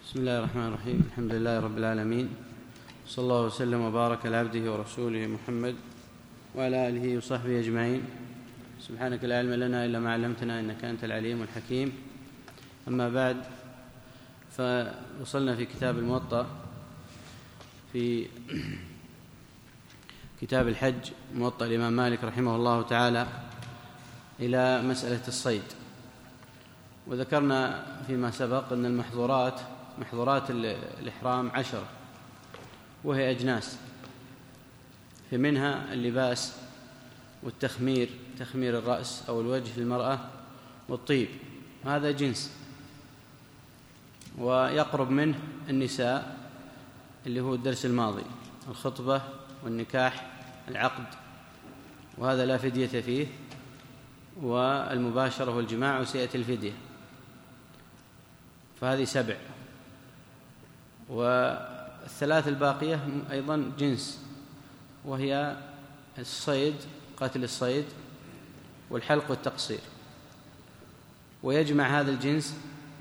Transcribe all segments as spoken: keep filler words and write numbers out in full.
بسم الله الرحمن الرحيم. الحمد لله رب العالمين، صلى الله وسلم وبارك على عبده ورسوله محمد وعلى آله وصحبه أجمعين. سبحانك لا علم لنا إلا ما علمتنا إنك أنت العليم الحكيم. أما بعد، فوصلنا في كتاب الموطأ في كتاب الحج، موطأ الإمام مالك رحمه الله تعالى، إلى مسألة الصيد. وذكرنا فيما سبق أن المحظورات محظورات الإحرام عشرة، وهي أجناس، فمنها اللباس والتخمير، تخمير الرأس أو الوجه للمرأة، والطيب، هذا جنس. ويقرب منه النساء اللي هو الدرس الماضي، الخطبة والنكاح، العقد، وهذا لا فدية فيه، والمباشرة والجماع وسيئة الفدية، فهذه سبع. والثلاث الباقية أيضا جنس، وهي الصيد، قتل الصيد، والحلق والتقصير. ويجمع هذا الجنس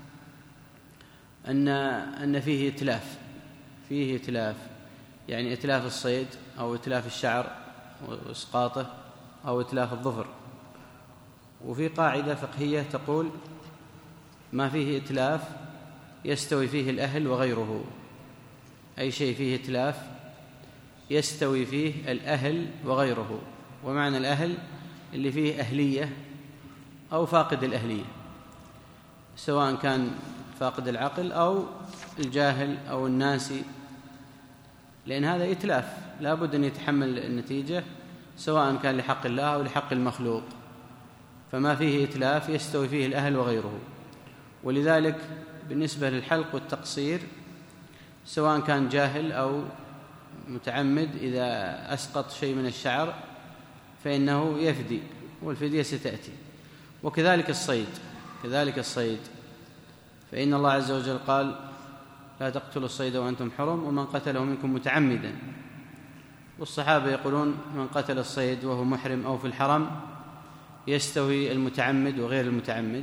أن أن فيه إتلاف فيه إتلاف يعني إتلاف الصيد أو إتلاف الشعر وإسقاطه أو إتلاف الظفر. وفي قاعدة فقهية تقول: ما فيه إتلاف يستوي فيه الأهل وغيره. أي شيء فيه إتلاف يستوي فيه الأهل وغيره. ومعنى الأهل اللي فيه أهلية أو فاقد الأهلية، سواء كان فاقد العقل أو الجاهل أو الناسي، لأن هذا إتلاف لا بد أن يتحمل النتيجة، سواء كان لحق الله أو لحق المخلوق. فما فيه إتلاف يستوي فيه الأهل وغيره. ولذلك بالنسبة للحلق والتقصير، سواء كان جاهل أو متعمد، إذا أسقط شيء من الشعر فإنه يفدي، والفدية ستأتي. وكذلك الصيد كذلك الصيد فإن الله عز وجل قال: لا تقتلوا الصيد وأنتم حرم ومن قتله منكم متعمدا. والصحابة يقولون: من قتل الصيد وهو محرم أو في الحرم يستوي المتعمد وغير المتعمد،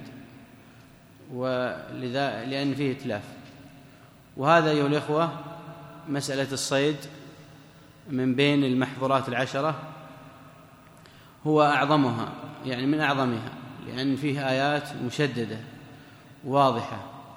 ولذا لأن فيه إتلاف. وهذا أيها الإخوة مسألة الصيد من بين المحظورات العشرة هو أعظمها، يعني من أعظمها، لأن فيه آيات مشددة واضحة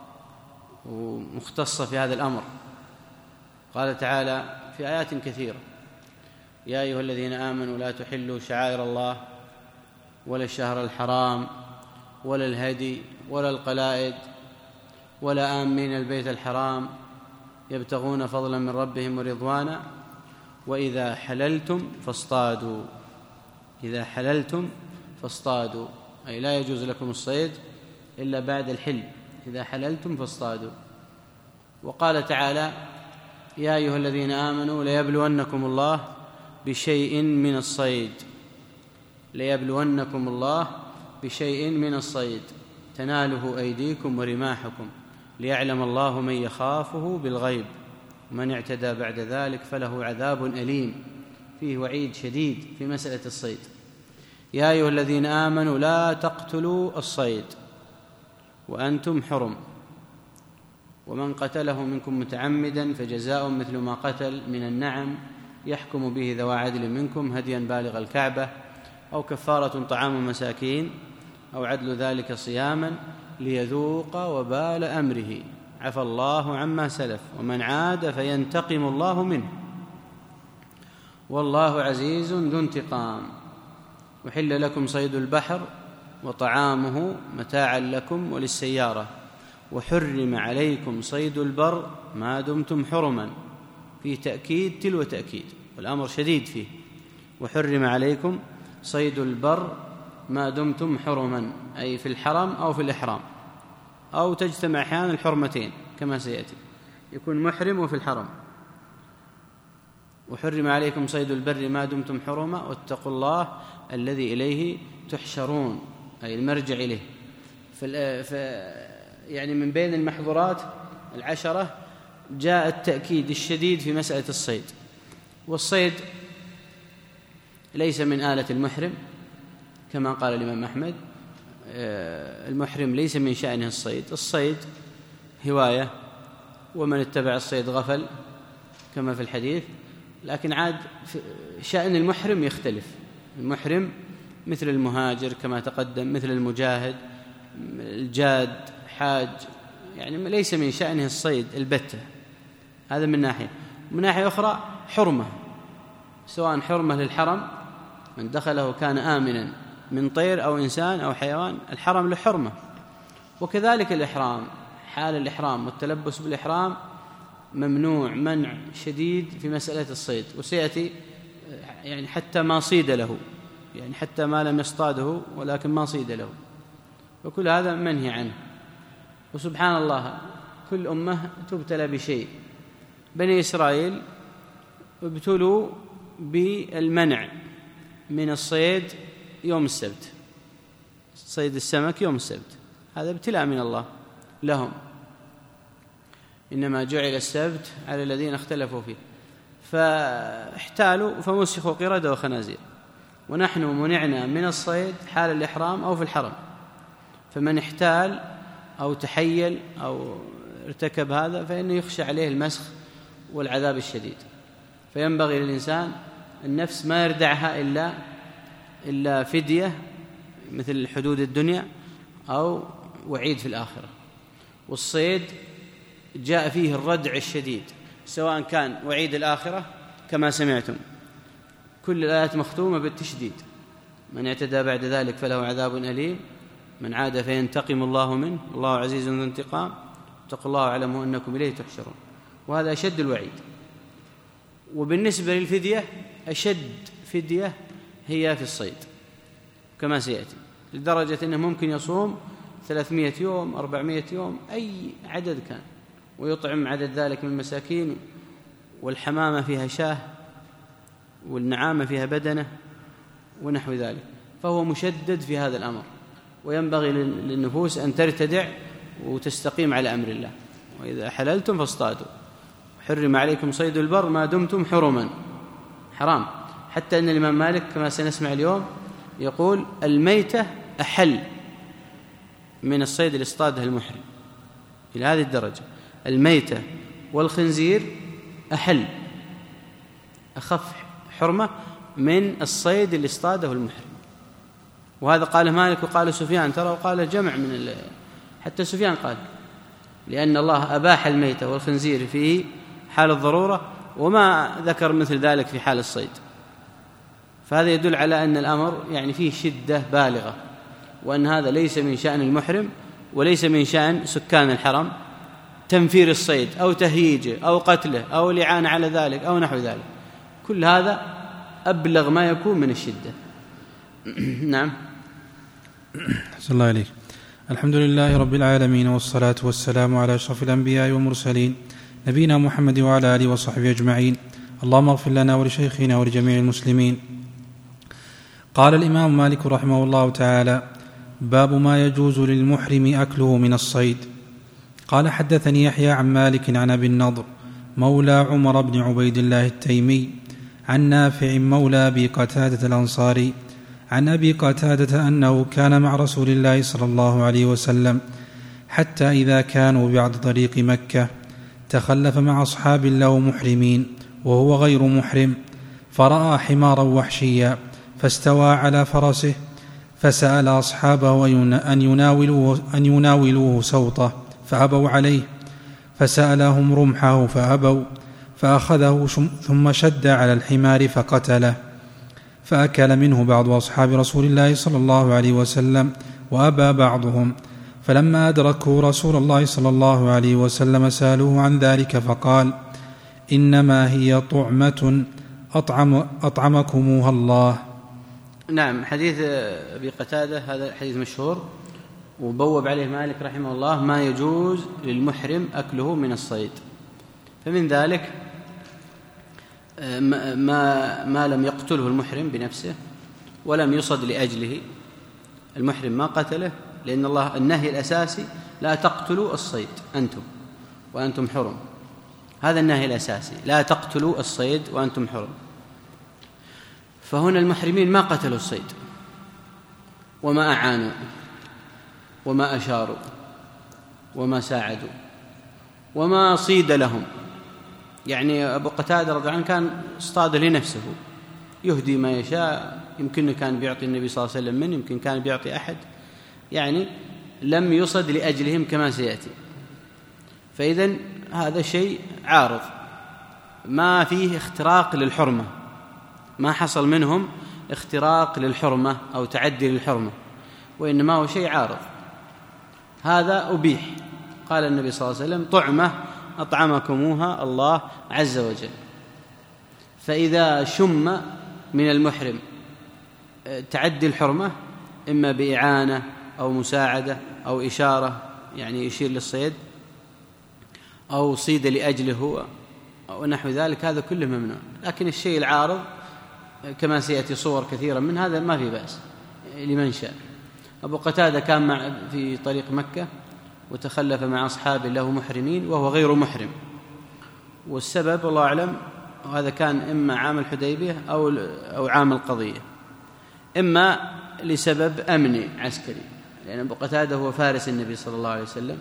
ومختصة في هذا الأمر. قال تعالى في آيات كثيرة: يا أيها الذين آمنوا لا تحلوا شعائر الله ولا الشهر الحرام ولا الهدي ولا القلائد ولا آمين البيت الحرام يبتغون فضلا من ربهم ورضوانا وإذا حللتم فاصطادوا إذا حللتم فاصطادوا أي لا يجوز لكم الصيد إلا بعد الحل، إذا حللتم فاصطادوا. وقال تعالى: يا أيها الذين آمنوا ليبلونكم الله بشيء من الصيد ليبلونكم الله بشيء من الصيد تناله أيديكم ورماحكم ليعلم الله من يخافه بالغيب ومن اعتدى بعد ذلك فله عذاب أليم. فيه وعيد شديد في مسألة الصيد. يا أيها الذين آمنوا لا تقتلوا الصيد وأنتم حرم ومن قتله منكم متعمدا فجزاء مثل ما قتل من النعم يحكم به ذوى عدل منكم هديا بالغ الكعبة أو كفارة طعام مساكين أو عدل ذلك صياما ليذوق وبال أمره عفى الله عما سلف ومن عاد فينتقم الله منه والله عزيز ذو انتقام. وحل لكم صيد البحر وطعامه متاعا لكم وللسيارة وحرم عليكم صيد البر ما دمتم حرما. في تأكيد تلو تأكيد، والأمر شديد فيه. وحرم عليكم صيد البر ما دمتم حرما، أي في الحرم أو في الإحرام، أو تجتمع أحيانا الحرمتين كما سيأتي، يكون محرم وفي الحرم. وحرم عليكم صيد البر ما دمتم حرما واتقوا الله الذي إليه تحشرون، أي المرجع إليه. ف يعني من بين المحظورات العشرة جاء التأكيد الشديد في مسألة الصيد. والصيد ليس من آلة المحرم كما قال الإمام أحمد، المحرم ليس من شأنه الصيد. الصيد هواية ومن اتبع الصيد غفل كما في الحديث. لكن عاد شأن المحرم يختلف. المحرم مثل المهاجر كما تقدم، مثل المجاهد، الجاد، حاج، يعني ليس من شأنه الصيد البتة. هذا من ناحية. من ناحية أخرى حرمة، سواء حرمة للحرم، من دخله كان آمنا من طير أو إنسان أو حيوان، الحرم له حرمة. وكذلك الإحرام، حال الإحرام والتلبس بالإحرام ممنوع منع شديد في مسألة الصيد، وسيأتي يعني حتى ما صيد له، يعني حتى ما لم يصطاده ولكن ما صيد له، وكل هذا منهي عنه. وسبحان الله كل أمة تبتلى بشيء. بني إسرائيل ابتلوا بالمنع من الصيد يوم السبت، صيد السمك يوم السبت، هذا ابتلاء من الله لهم. إنما جعل السبت على الذين اختلفوا فيه، فاحتالوا فمسخوا قردة وخنازير. ونحن منعنا من الصيد حال الإحرام أو في الحرم، فمن احتال أو تحيل أو ارتكب هذا فإنه يخشى عليه المسخ والعذاب الشديد. فينبغي للإنسان النفس ما يردعها إلا إلا فدية مثل حدود الدنيا أو وعيد في الآخرة. والصيد جاء فيه الردع الشديد، سواء كان وعيد الآخرة كما سمعتم، كل الآيات مختومة بالتشديد: من اعتدى بعد ذلك فله عذاب أليم، من عاد فينتقم الله منه، الله عزيز ذو انتقام، اتقوا الله واعلموا أنكم إليه تحشرون. وهذا أشد الوعيد. وبالنسبة للفدية، أشد فدية هي في الصيد كما سيأتي، لدرجة أنه ممكن يصوم ثلاثمائة يوم، أربعمائة يوم، أي عدد كان، ويطعم عدد ذلك من المساكين. والحمامة فيها شاه، والنعامة فيها بدنة، ونحو ذلك. فهو مشدد في هذا الأمر، وينبغي للنفوس أن ترتدع وتستقيم على أمر الله. وإذا حللتم فاصطادوا، حرم عليكم صيد البر ما دمتم حرما، حرام. حتى أن الإمام مالك كما سنسمع اليوم يقول الميتة أحل من الصيد اللي اصطاده المحرم، إلى هذه الدرجة. الميتة والخنزير أحل، أخف حرمة من الصيد اللي اصطاده المحرم. وهذا قاله مالك وقال سفيان، ترى وقاله جمع من ال... حتى سفيان قال، لأن الله أباح الميتة والخنزير في حال الضرورة، وما ذكر مثل ذلك في حال الصيد. فهذا يدل على أن الأمر يعني فيه شدة بالغة، وأن هذا ليس من شأن المحرم وليس من شأن سكان الحرم تنفير الصيد أو تهييجه أو قتله أو الإعانة على ذلك أو نحو ذلك. كل هذا أبلغ ما يكون من الشدة. نعم. أحسن الله عليك. الحمد لله رب العالمين، والصلاة والسلام على أشرف الأنبياء والمرسلين، نبينا محمد وعلى آله وصحبه أجمعين. اللهم اغفر لنا ولشيخنا ولجميع المسلمين. قال الإمام مالك رحمه الله تعالى: باب ما يجوز للمحرم أكله من الصيد. قال: حدثني يحيى عن مالك عن أبي النضر مولى عمر بن عبيد الله التيمي عن نافع مولى أبي قتادة الأنصاري عن أبي قتادة أنه كان مع رسول الله صلى الله عليه وسلم حتى إذا كانوا بعد طريق مكة تخلف مع أصحاب له محرمين وهو غير محرم، فرأى حمارا وحشيا فاستوى على فرسه، فسأل أصحابه أن يناولوه, أن يناولوه سوطه فأبوا عليه، فسألهم رمحه فأبوا، فأخذه ثم شد على الحمار فقتله، فأكل منه بعض أصحاب رسول الله صلى الله عليه وسلم وأبى بعضهم. فلما أدركوا رسول الله صلى الله عليه وسلم سألوه عن ذلك فقال: إنما هي طعمة أطعم أطعمكموها الله. نعم. حديث أبي قتادة هذا حديث مشهور، وبوب عليه مالك رحمه الله ما يجوز للمحرم أكله من الصيد. فمن ذلك ما, ما لم يقتله المحرم بنفسه ولم يصد لأجله، المحرم ما قتله، لأن الله النهي الأساسي لا تقتلوا الصيد أنتم وأنتم حرم، هذا النهي الأساسي، لا تقتلوا الصيد وأنتم حرم. فهنا المحرمين ما قتلوا الصيد وما أعانوا وما أشاروا وما ساعدوا وما صيد لهم. يعني أبو قتادة رضي الله عنه كان اصطاد لنفسه، يهدي ما يشاء، يمكن كان بيعطي النبي صلى الله عليه وسلم منه، يمكن كان بيعطي أحد، يعني لم يصد لأجلهم كما سيأتي. فإذن هذا شيء عارض، ما فيه اختراق للحرمة، ما حصل منهم اختراق للحرمة أو تعدي للحرمة، وإنما هو شيء عارض. هذا أبيح. قال النبي صلى الله عليه وسلم: طعمة أطعمكموها الله عز وجل. فإذا شم من المحرم تعدي الحرمة إما بإعانة أو مساعدة أو إشارة، يعني يشير للصيد، أو صيد لأجله أو نحو ذلك، هذا كله ممنوع. لكن الشيء العارض كما سيأتي صور كثيرا من هذا ما في بأس لمن شاء. أبو قتادة كان مع في طريق مكة وتخلف مع أصحاب له محرمين وهو غير محرم، والسبب والله أعلم، وهذا كان إما عام الحديبية أو أو عام القضية، إما لسبب أمني عسكري، لأن أبو قتادة هو فارس النبي صلى الله عليه وسلم،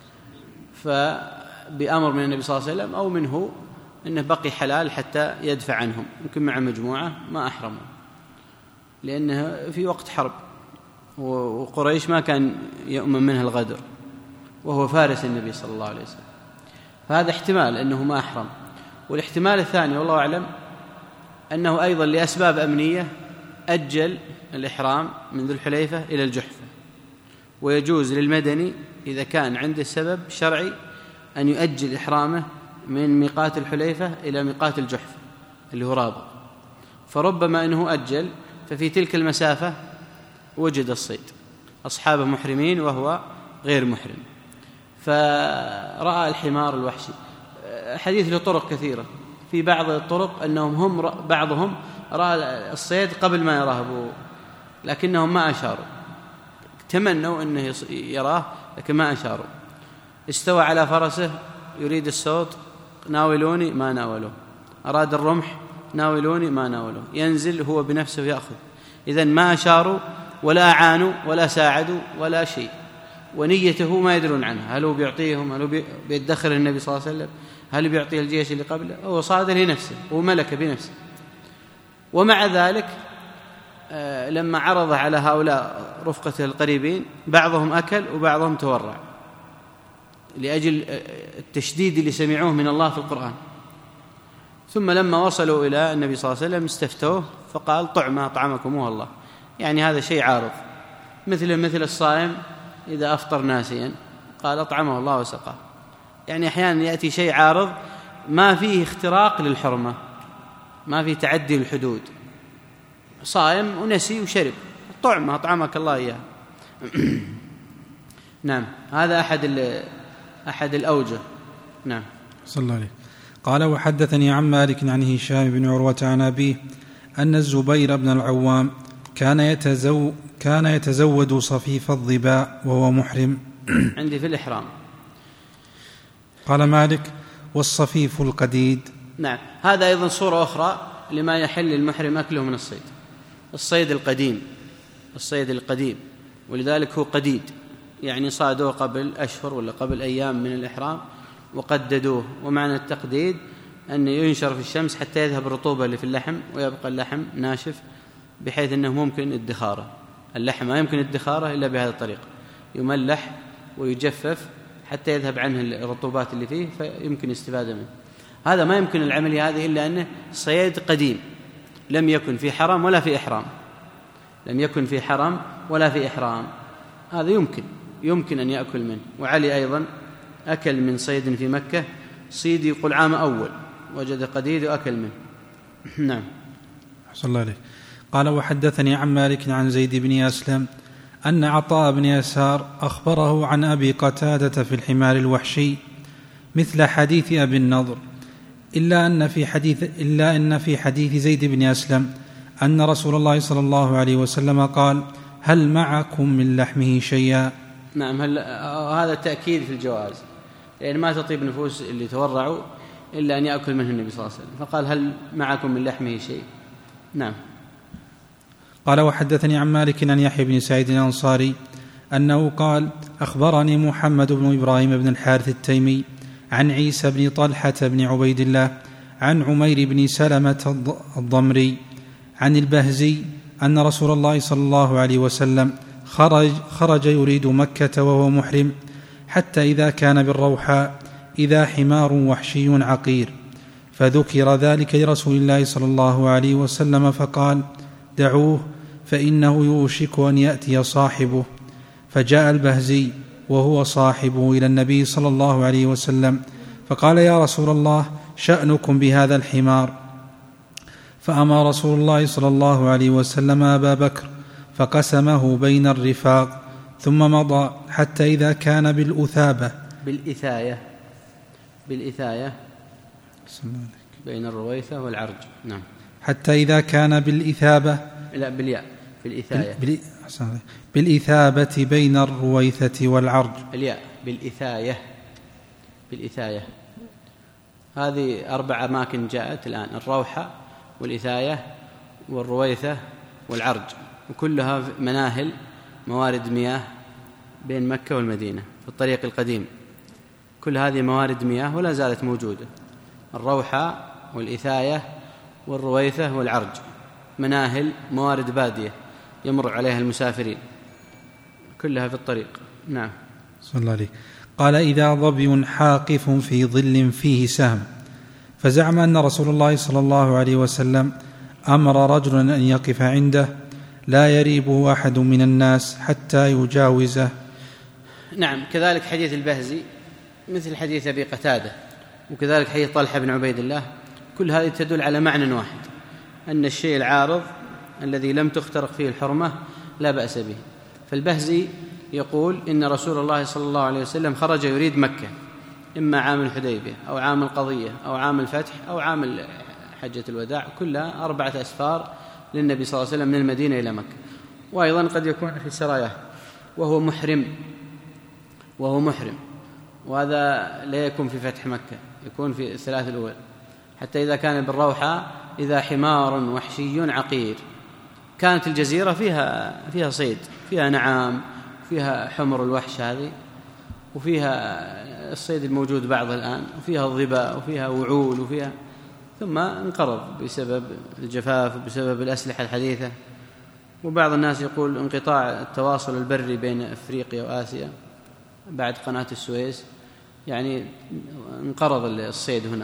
فبأمر من النبي صلى الله عليه وسلم أو منه إنه بقي حلال حتى يدفع عنهم، يمكن مع مجموعة ما أحرموا، لأنه في وقت حرب وقريش ما كان يؤمن منها الغدر، وهو فارس النبي صلى الله عليه وسلم، فهذا احتمال أنه ما أحرم. والاحتمال الثاني والله أعلم أنه أيضا لأسباب أمنية أجل الإحرام من ذو الحليفة إلى الجحفة، ويجوز للمدني إذا كان عنده سبب شرعي أن يؤجل إحرامه من ميقات الحليفة إلى ميقات الجحفة اللي هو رابط، فربما أنه أجل، ففي تلك المسافة وجد الصيد، أصحابه محرمين وهو غير محرم، فرأى الحمار الوحشي. حديث له طرق كثيرة، في بعض الطرق أنهم هم بعضهم رأى الصيد قبل ما يراه أبوه، لكنهم ما أشاروا، تمنوا أنه يراه لكن ما أشاروا. استوى على فرسه يريد الصوت، ناولوني، ما ناولوه. أراد الرمح، ناولوني، ما ناولوه. ينزل هو بنفسه يأخذ. إذن ما أشاروا ولا أعانوا ولا ساعدوا ولا شيء، ونيته ما يدرون عنها، هل هو بيعطيهم، هل هو بيدخر النبي صلى الله عليه وسلم، هل بيعطيه الجيش اللي قبله، هو صادر لنفسه وملك بنفسه. ومع ذلك لما عرض على هؤلاء رفقته القريبين بعضهم أكل وبعضهم تورع لأجل التشديد اللي سمعوه من الله في القرآن. ثم لما وصلوا إلى النبي صلى الله عليه وسلم استفتوه فقال: طعمة أطعمكموها الله. يعني هذا شيء عارض، مثل مثل الصائم إذا أفطر ناسيا قال: أطعمه الله وسقاه. يعني أحيانا يأتي شيء عارض ما فيه اختراق للحرمة، ما فيه تعدي الحدود، صائم ونسي وشرب، طعمة أطعمك الله إياه. نعم، هذا أحد أحد الأوجه. نعم، صلى الله عليه. قال: وحدثني عن مالك عن هشام بن عروة عن أبيه أن الزبير بن العوام كان يتزو كان يتزود صفيف الظباء وهو محرم. عندي في الإحرام. قال مالك: والصفيف القديد. نعم، هذا أيضا صورة أخرى لما يحل للمحرم أكله من الصيد، الصيد القديم، الصيد القديم، ولذلك هو قديد، يعني صادوه قبل أشهر ولا قبل أيام من الإحرام وقددوه. ومعنى التقديد أن ينشر في الشمس حتى يذهب الرطوبة اللي في اللحم ويبقى اللحم ناشف، بحيث أنه ممكن ادخاره. اللحم ما يمكن ادخاره إلا بهذه الطريقة، يملح ويجفف حتى يذهب عنه الرطوبات اللي فيه فيمكن استفادة منه. هذا ما يمكن العملية هذه إلا أنه صيد قديم، لم يكن في حرم ولا في إحرام، لم يكن في حرم ولا في إحرام، هذا يمكن يمكن أن يأكل منه. وعلي أيضا أكل من صيد في مكة، صيد يقول عام أول، وجد قديد وأكل منه. نعم، صلى الله عليه. قال: وحدثني عن مالك عن زيد بن أسلم أن عطاء بن يسار أخبره عن أبي قتادة في الحمار الوحشي مثل حديث أبي النضر، إلا أن في حديث إلا أن في حديث زيد بن أسلم أن رسول الله صلى الله عليه وسلم قال: هل معكم من لحمه شيئا؟ نعم، هل هذا تأكيد في الجواز، لأن ما تطيب نفوس اللي تورعوا إلا أن يأكل منه النبي صلى الله عليه وسلم، فقال: هل معكم من لحمه شيء؟ نعم. قال: وحدثني عن مالك عن يحيى بن سعيد الأنصاري أنه قال: أخبرني محمد بن إبراهيم بن الحارث التيمي عن عيسى بن طلحة بن عبيد الله عن عمير بن سلمة الضمري عن البهزي أن رسول الله صلى الله عليه وسلم خرج, خرج يريد مكة وهو محرم، حتى إذا كان بالروحاء إذا حمار وحشي عقير، فذكر ذلك لرسول الله صلى الله عليه وسلم فقال: دعوه فإنه يوشك أن يأتي صاحبه. فجاء البهزي وهو صاحبه إلى النبي صلى الله عليه وسلم فقال: يا رسول الله، شأنكم بهذا الحمار؟ فأمر رسول الله صلى الله عليه وسلم أبا بكر فقسمه بين الرفاق، ثم مضى حتى إذا كان بالأثابة بالإثاية بالإثاية بين الرويثة والعرج. نعم. حتى إذا كان بالإثابة لا بالياء بالإثاية بال... بالإثابة بين الرويثة والعرج. الياء بالإثاية بالإثاية. هذه أربع أماكن جاءت الآن: الروحة والإثاية والرويثة والعرج، وكلها مناهل موارد مياه بين مكة والمدينة في الطريق القديم. كل هذه موارد مياه ولا زالت موجودة: الروحة والإثاية والرويثة والعرج، مناهل موارد بادية يمر عليها المسافرين، كلها في الطريق. نعم. صلى الله عليه. قال: إذا ظبي حاقف في ظل فيه سهم. فزعم أن رسول الله صلى الله عليه وسلم أمر رجلا أن يقف عنده لا يريبه أحد من الناس حتى يجاوزه. نعم. كذلك حديث البهزي مثل حديث أبي قتادة، وكذلك حديث طلحة بن عبيد الله، كل هذه تدل على معنى واحد: أن الشيء العارض الذي لم تخترق فيه الحرمة لا بأس به. فالبهزي يقول إن رسول الله صلى الله عليه وسلم خرج يريد مكة، إما عام الحديبية أو عام القضية أو عام الفتح أو عام حجة الوداع، كلها أربعة أسفار للنبي صلى الله عليه وسلم من المدينة إلى مكة. وأيضا قد يكون في سراياه وهو محرم وهو محرم وهذا لا يكون في فتح مكة، يكون في الثلاث الأول. حتى إذا كان بالروحة إذا حمار وحشي عقير. كانت الجزيرة فيها فيها صيد، فيها نعام، فيها حمر الوحش هذه، وفيها الصيد الموجود بعضه الآن، وفيها الظباء، وفيها وعول، وفيها ثم انقرض بسبب الجفاف وبسبب الأسلحة الحديثة. وبعض الناس يقول انقطاع التواصل البري بين أفريقيا وآسيا بعد قناة السويس، يعني انقرض الصيد هنا.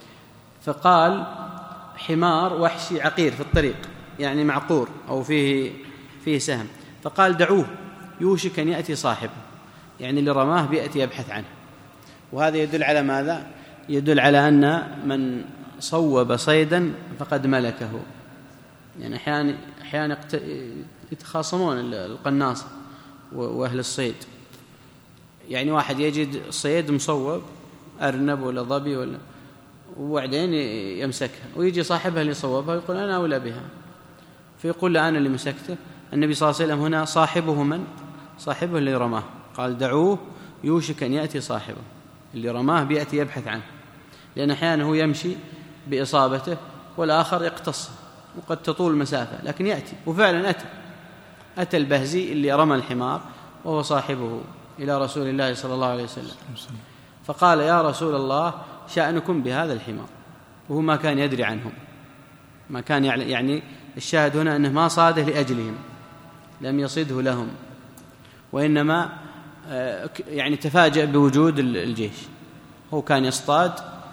فقال: حمار وحشي عقير في الطريق، يعني معقور أو فيه فيه سهم. فقال: دعوه يوشك أن يأتي صاحبه، يعني اللي رماه بيأتي يبحث عنه. وهذا يدل على ماذا؟ يدل على أن من صوب صيدا فقد ملكه. يعني أحيانا أحيانا يتخاصمون القناص وأهل الصيد، يعني واحد يجد صيد مصوب، أرنب ولا ظبي ولا، وبعدين يمسكها، ويجي صاحبها اللي صوبها يقول: أنا أولى بها، فيقول له: أنا اللي مسكته. النبي صلى الله عليه وسلم هنا صاحبه من؟ صاحبه اللي رماه. قال: دعوه يوشك أن يأتي صاحبه، اللي رماه بيأتي يبحث عنه، لأن أحيانا هو يمشي بإصابته والآخر يقتص وقد تطول المسافة، لكن يأتي. وفعلا أتى أتى البهزي اللي رمى الحمار وهو صاحبه إلى رسول الله صلى الله عليه وسلم، فقال: يا رسول الله، شأنكم بهذا الحمار. وهو ما كان يدري عنهم، ما كان يعني الشاهد هنا أنه ما صاده لأجلهم، لم يصده لهم، وإنما يعني تفاجأ بوجود الجيش. هو كان يصطاد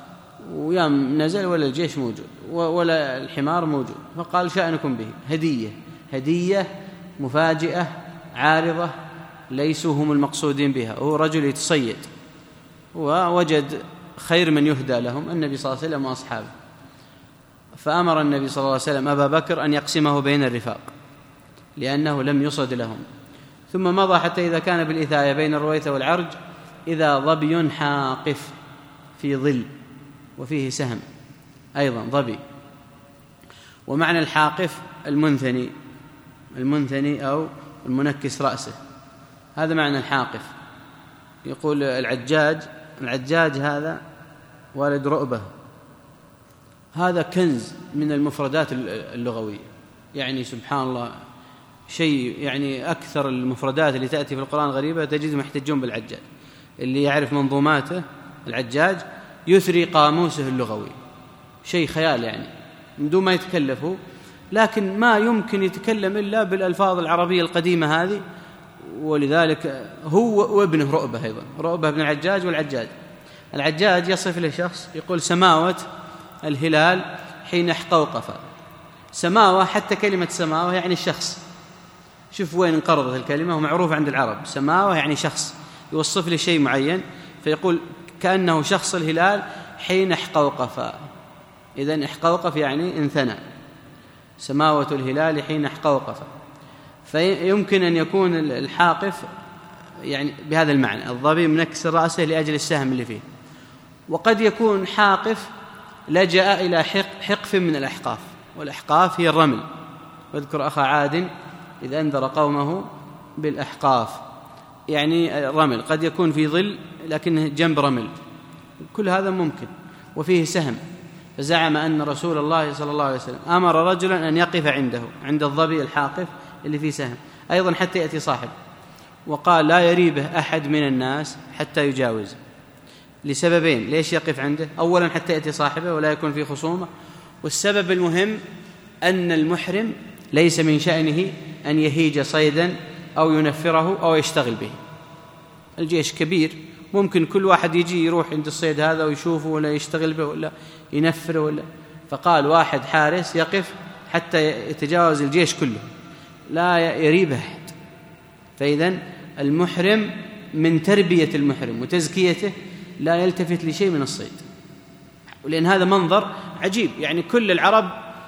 ويام نزل ولا الجيش موجود ولا الحمار موجود، فقال: شأنكم به، هدية هدية مفاجئة عارضة، ليسوا هم المقصودين بها. هو رجل يتصيد ووجد خير من يهدى لهم النبي صلى الله عليه وسلم وأصحابه، فأمر النبي صلى الله عليه وسلم أبا بكر أن يقسمه بين الرفاق لأنه لم يصد لهم. ثم مضى حتى إذا كان بالإثاية بين الرويثة والعرج إذا ظبي حاقف في ظل وفيه سهم، أيضا ظبي. ومعنى الحاقف المنثني المنثني أو المنكس رأسه، هذا معنى الحاقف. يقول العجاج العجاج هذا والد رؤبة، هذا كنز من المفردات اللغوية، يعني سبحان الله شيء، يعني أكثر المفردات اللي تأتي في القرآن غريبة تجد محتجون بالعجاج. اللي يعرف منظوماته العجاج يثري قاموسه اللغوي، شيء خيال يعني من دون ما يتكلفه، لكن ما يمكن يتكلم إلا بالألفاظ العربية القديمة هذه. ولذلك هو وابنه رؤبة أيضا، رؤبة بن العجاج والعجاج. العجاج يصف له شخص يقول سماوة الهلال حين احقوقف. سماوة، حتى كلمة سماوة يعني الشخص، شوف وين انقرضت الكلمة، ومعروف عند العرب سماوة يعني شخص، يوصف له شيء معين، فيقول كأنه شخص الهلال حين احقوقف. إذن احقوقف يعني انثنى، سماوة الهلال حين احقوقف. فيمكن أن يكون الحاقف يعني بهذا المعنى، الظبي منكسر رأسه لأجل السهم اللي فيه. وقد يكون حاقف لجأ إلى حقف من الأحقاف، والأحقاف هي الرمل، واذكر أخا عاد إذ أنذر قومه بالأحقاف، يعني الرمل قد يكون في ظل لكنه جنب رمل، كل هذا ممكن. وفيه سهم، فزعم أن رسول الله صلى الله عليه وسلم أمر رجلا أن يقف عنده عند الظبي الحاقف اللي فيه سهم، أيضا حتى يأتي صاحب، وقال لا يريبه أحد من الناس حتى يجاوز، لسببين. ليش يقف عنده؟ أولا حتى يأتي صاحبه ولا يكون في خصومة، والسبب المهم أن المحرم ليس من شأنه أن يهيج صيدا أو ينفره أو يشتغل به. الجيش كبير، ممكن كل واحد يجي يروح عند الصيد هذا ويشوفه ولا يشتغل به ولا ينفره ولا، فقال واحد حارس يقف حتى يتجاوز الجيش كله، لا يريبه أحد. فإذن المحرم من تربية المحرم وتزكيته لا يلتفت لشيء من الصيد، لأن هذا منظر عجيب، يعني كل العرب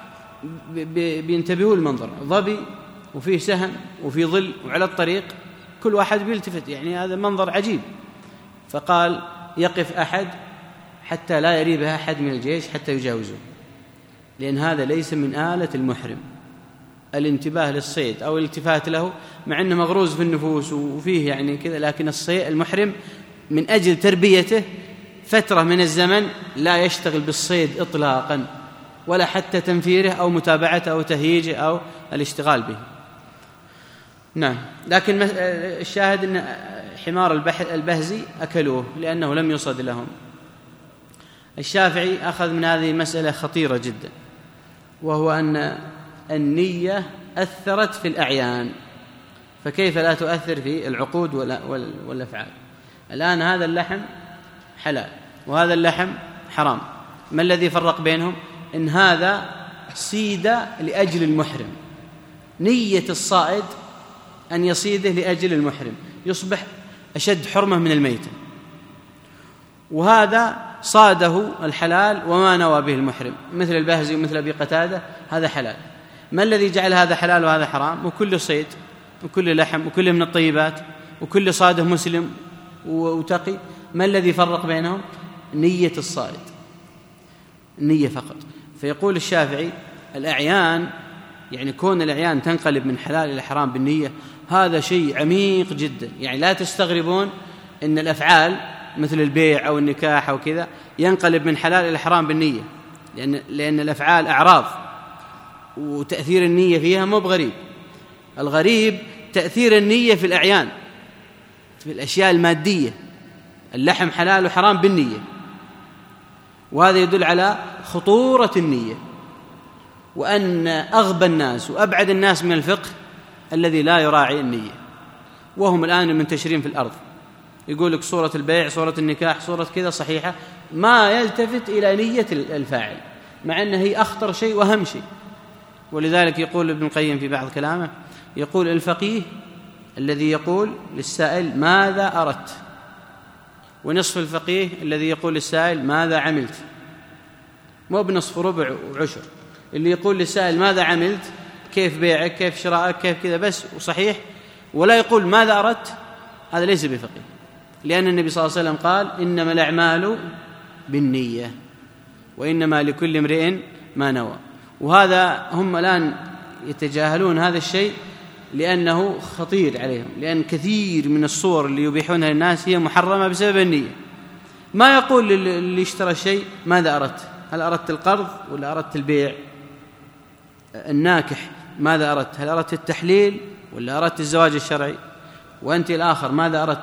بينتبهوا المنظر، ظبي وفيه سهم وفيه ظل وعلى الطريق، كل واحد بيلتفت، يعني هذا منظر عجيب. فقال يقف أحد حتى لا يريبه أحد من الجيش حتى يجاوزه، لأن هذا ليس من آلة المحرم الانتباه للصيد أو الالتفات له، مع أنه مغروز في النفوس وفيه يعني كذا، لكن الصيد المحرم من أجل تربيته فترة من الزمن لا يشتغل بالصيد إطلاقا، ولا حتى تنفيره أو متابعته أو تهييجه أو الاشتغال به. نعم، لكن الشاهد أن حمار البهزي أكلوه لأنه لم يصد لهم. الشافعي أخذ من هذه مسألة خطيرة جدا، وهو أن النية أثرت في الأعيان، فكيف لا تؤثر في العقود والأفعال؟ الآن هذا اللحم حلال وهذا اللحم حرام، ما الذي فرق بينهم؟ إن هذا صيد لأجل المحرم، نية الصائد أن يصيده لأجل المحرم يصبح أشد حرمة من الميتة، وهذا صاده الحلال وما نوى به المحرم، مثل البهزي ومثل أبي قتادة، هذا حلال. ما الذي جعل هذا حلال وهذا حرام؟ وكل صيد وكل لحم وكل من الطيبات وكل صاده مسلم وتقي، ما الذي فرق بينهم؟ نية الصائد، النية فقط. فيقول الشافعي الأعيان، يعني كون الأعيان تنقلب من حلال إلى حرام بالنية، هذا شيء عميق جدا. يعني لا تستغربون أن الأفعال مثل البيع أو النكاح أو كذا ينقلب من حلال إلى حرام بالنية، لأن, لأن الأفعال أعراض وتأثير النية فيها مو بغريب. الغريب تأثير النية في الأعيان، في الأشياء المادية، اللحم حلال وحرام بالنية، وهذا يدل على خطورة النية، وأن أغبى الناس وأبعد الناس من الفقه الذي لا يراعي النية، وهم الآن منتشرين في الأرض، يقول لك صورة البيع، صورة النكاح، صورة كذا صحيحة، ما يلتفت إلى نية الفاعل، مع أنها هي أخطر شيء وأهم شيء. ولذلك يقول ابن القيم في بعض كلامه، يقول الفقيه الذي يقول للسائل ماذا أردت، ونصف الفقيه الذي يقول للسائل ماذا عملت، مو بنصف ربع وعشر. اللي يقول للسائل ماذا عملت، كيف بيعك، كيف شرائك، كيف كذا بس وصحيح، ولا يقول ماذا أردت، هذا ليس بفقيه، لأن النبي صلى الله عليه وسلم قال إنما الأعمال بالنية وإنما لكل امرئ ما نوى. وهذا هم الآن يتجاهلون هذا الشيء لأنه خطير عليهم، لأن كثير من الصور اللي يبيحونها للناس هي محرمة بسبب النية. ما يقول اللي اشترى الشيء ماذا أردت، هل أردت القرض ولا أردت البيع؟ الناكح ماذا أردت، هل أردت التحليل ولا أردت الزواج الشرعي؟ وأنت الآخر ماذا أردت،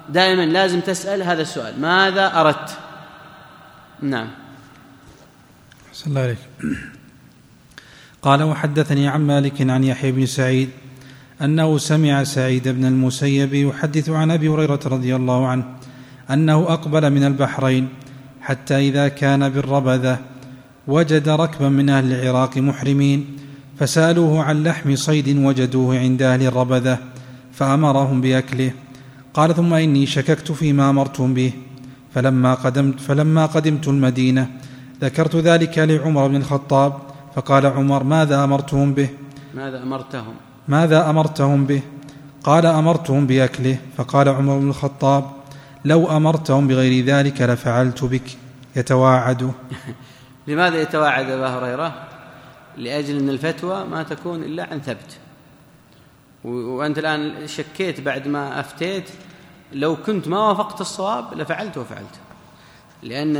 دائما لازم تسأل هذا السؤال: ماذا أردت؟ نعم. صلى الله عليك. قال: وحدثني عن مالك عن يحيى بن سعيد أنه سمع سعيد بن المسيب يحدث عن أبي هريرة رضي الله عنه أنه أقبل من البحرين حتى إذا كان بالربذة وجد ركبا من أهل العراق محرمين، فسألوه عن لحم صيد وجدوه عند أهل الربذة فأمرهم بأكله. قال: ثم إني شككت فيما أمرتم به، فلما قدمت, فلما قدمت المدينة ذكرت ذلك لعمر بن الخطاب، فقال عمر: ماذا أمرتهم به؟ ماذا أمرتهم ماذا أمرتهم به؟ قال: أمرتهم بأكله. فقال عمر بن الخطاب: لو أمرتهم بغير ذلك لفعلت بك. يتواعد. لماذا يتواعد أبا هريرة؟ لأجل أن الفتوى ما تكون إلا عن ثبت، وأنت الآن شكيت بعد ما أفتيت، لو كنت ما وافقت الصواب لفعلت وفعلت. لأن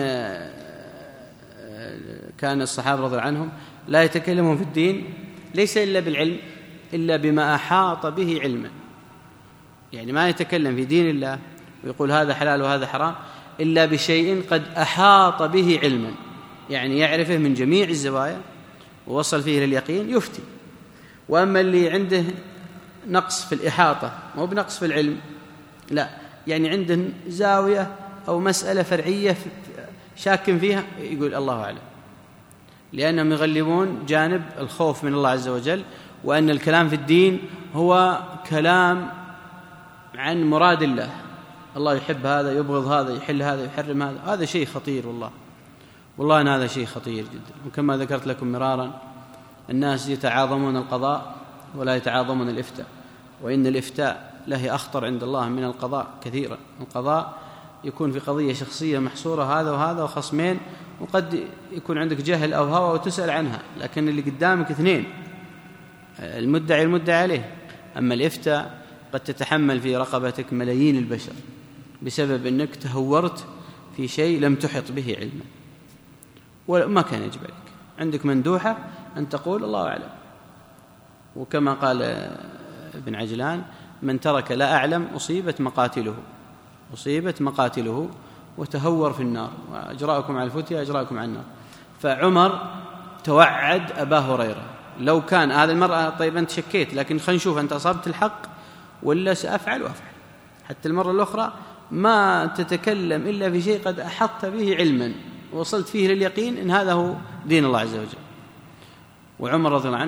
كان الصحابة رضي الله عنهم لا يتكلمون في الدين ليس إلا بالعلم، إلا بما أحاط به علما. يعني ما يتكلم في دين الله ويقول هذا حلال وهذا حرام إلا بشيء قد أحاط به علما، يعني يعرفه من جميع الزوايا ووصل فيه لليقين يفتي. وأما اللي عنده نقص في الإحاطة مو بنقص في العلم، لا، يعني عنده زاوية أو مسألة فرعية شاك فيها، يقول الله أعلم، لأنهم يغلبون جانب الخوف من الله عز وجل، وأن الكلام في الدين هو كلام عن مراد الله، الله يحب هذا يبغض هذا يحل هذا يحرم هذا. هذا شيء خطير، والله والله أن هذا شيء خطير جدا. وكما ذكرت لكم مرارا، الناس يتعاظمون القضاء ولا يتعاظمون الإفتاء، وإن الإفتاء له أخطر عند الله من القضاء كثيرا. القضاء يكون في قضية شخصية محصورة، هذا وهذا وخصمين، وقد يكون عندك جهل أو هوى وتسأل عنها، لكن اللي قدامك اثنين، المدعي المدعي عليه. أما الإفتاء قد تتحمل في رقبتك ملايين البشر بسبب أنك تهورت في شيء لم تحط به علما وما كان يجب عليك. عندك مندوحة أن تقول الله أعلم، وكما قال ابن عجلان: من ترك لا أعلم أصيبت مقاتله أصيبت مقاتله وتهور في النار، وأجراءكم على الفتية أجراءكم على النار. فعمر توعد أبا هريرة: لو كان هذا المرأة، طيب أنت شكيت، لكن خلينا نشوف أنت أصبت الحق ولا سأفعل وأفعل. حتى المرة الأخرى ما تتكلم إلا في شيء قد أحط به علما ووصلت فيه لليقين إن هذا هو دين الله عز وجل. وعمر رضي الله عنه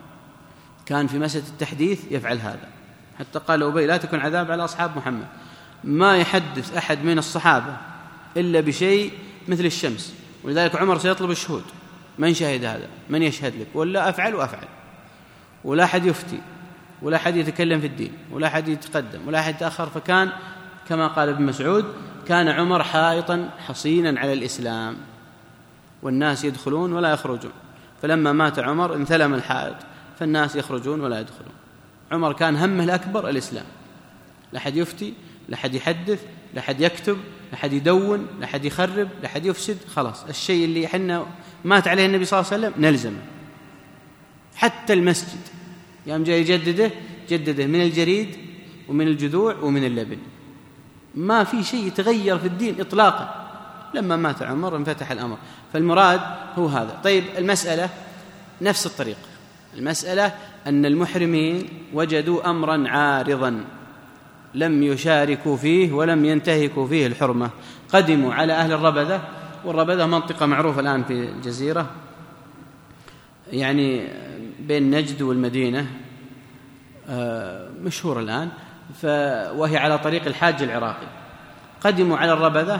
كان في مسألة التحديث يفعل هذا، حتى قال أبي: لا تكن عذاب على أصحاب محمد. ما يحدث أحد من الصحابة إلا بشيء مثل الشمس، ولذلك عمر سيطلب الشهود: من شهد هذا؟ من يشهد لك؟ ولا أفعل وأفعل، ولا أحد يفتي، ولا أحد يتكلم في الدين، ولا أحد يتقدم، ولا أحد يتأخر. فكان كما قال ابن مسعود: كان عمر حائطا حصينا على الإسلام، والناس يدخلون ولا يخرجون. فلما مات عمر انثلم الحائط، فالناس يخرجون ولا يدخلون. عمر كان همه الأكبر الإسلام، لا أحد يفتي، لا أحد يحدث، لا أحد يكتب، لا أحد يدون، لا أحد يخرب، لا أحد يفسد. خلاص، الشيء اللي حنا مات عليه النبي صلى الله عليه وسلم نلزمه. حتى المسجد يوم جاء يجدده جدده من الجريد ومن الجذوع ومن اللبن، ما في شيء يتغير في الدين إطلاقا. لما مات عمر انفتح الأمر. فالمراد هو هذا. طيب، المسألة نفس الطريق. المسألة أن المحرمين وجدوا أمرا عارضا لم يشاركوا فيه ولم ينتهكوا فيه الحرمة. قدموا على أهل الربذة، والربذة منطقة معروفة الآن في الجزيرة، يعني بين نجد والمدينة، مشهورة الآن، وهي على طريق الحاج العراقي. قدموا على الربذة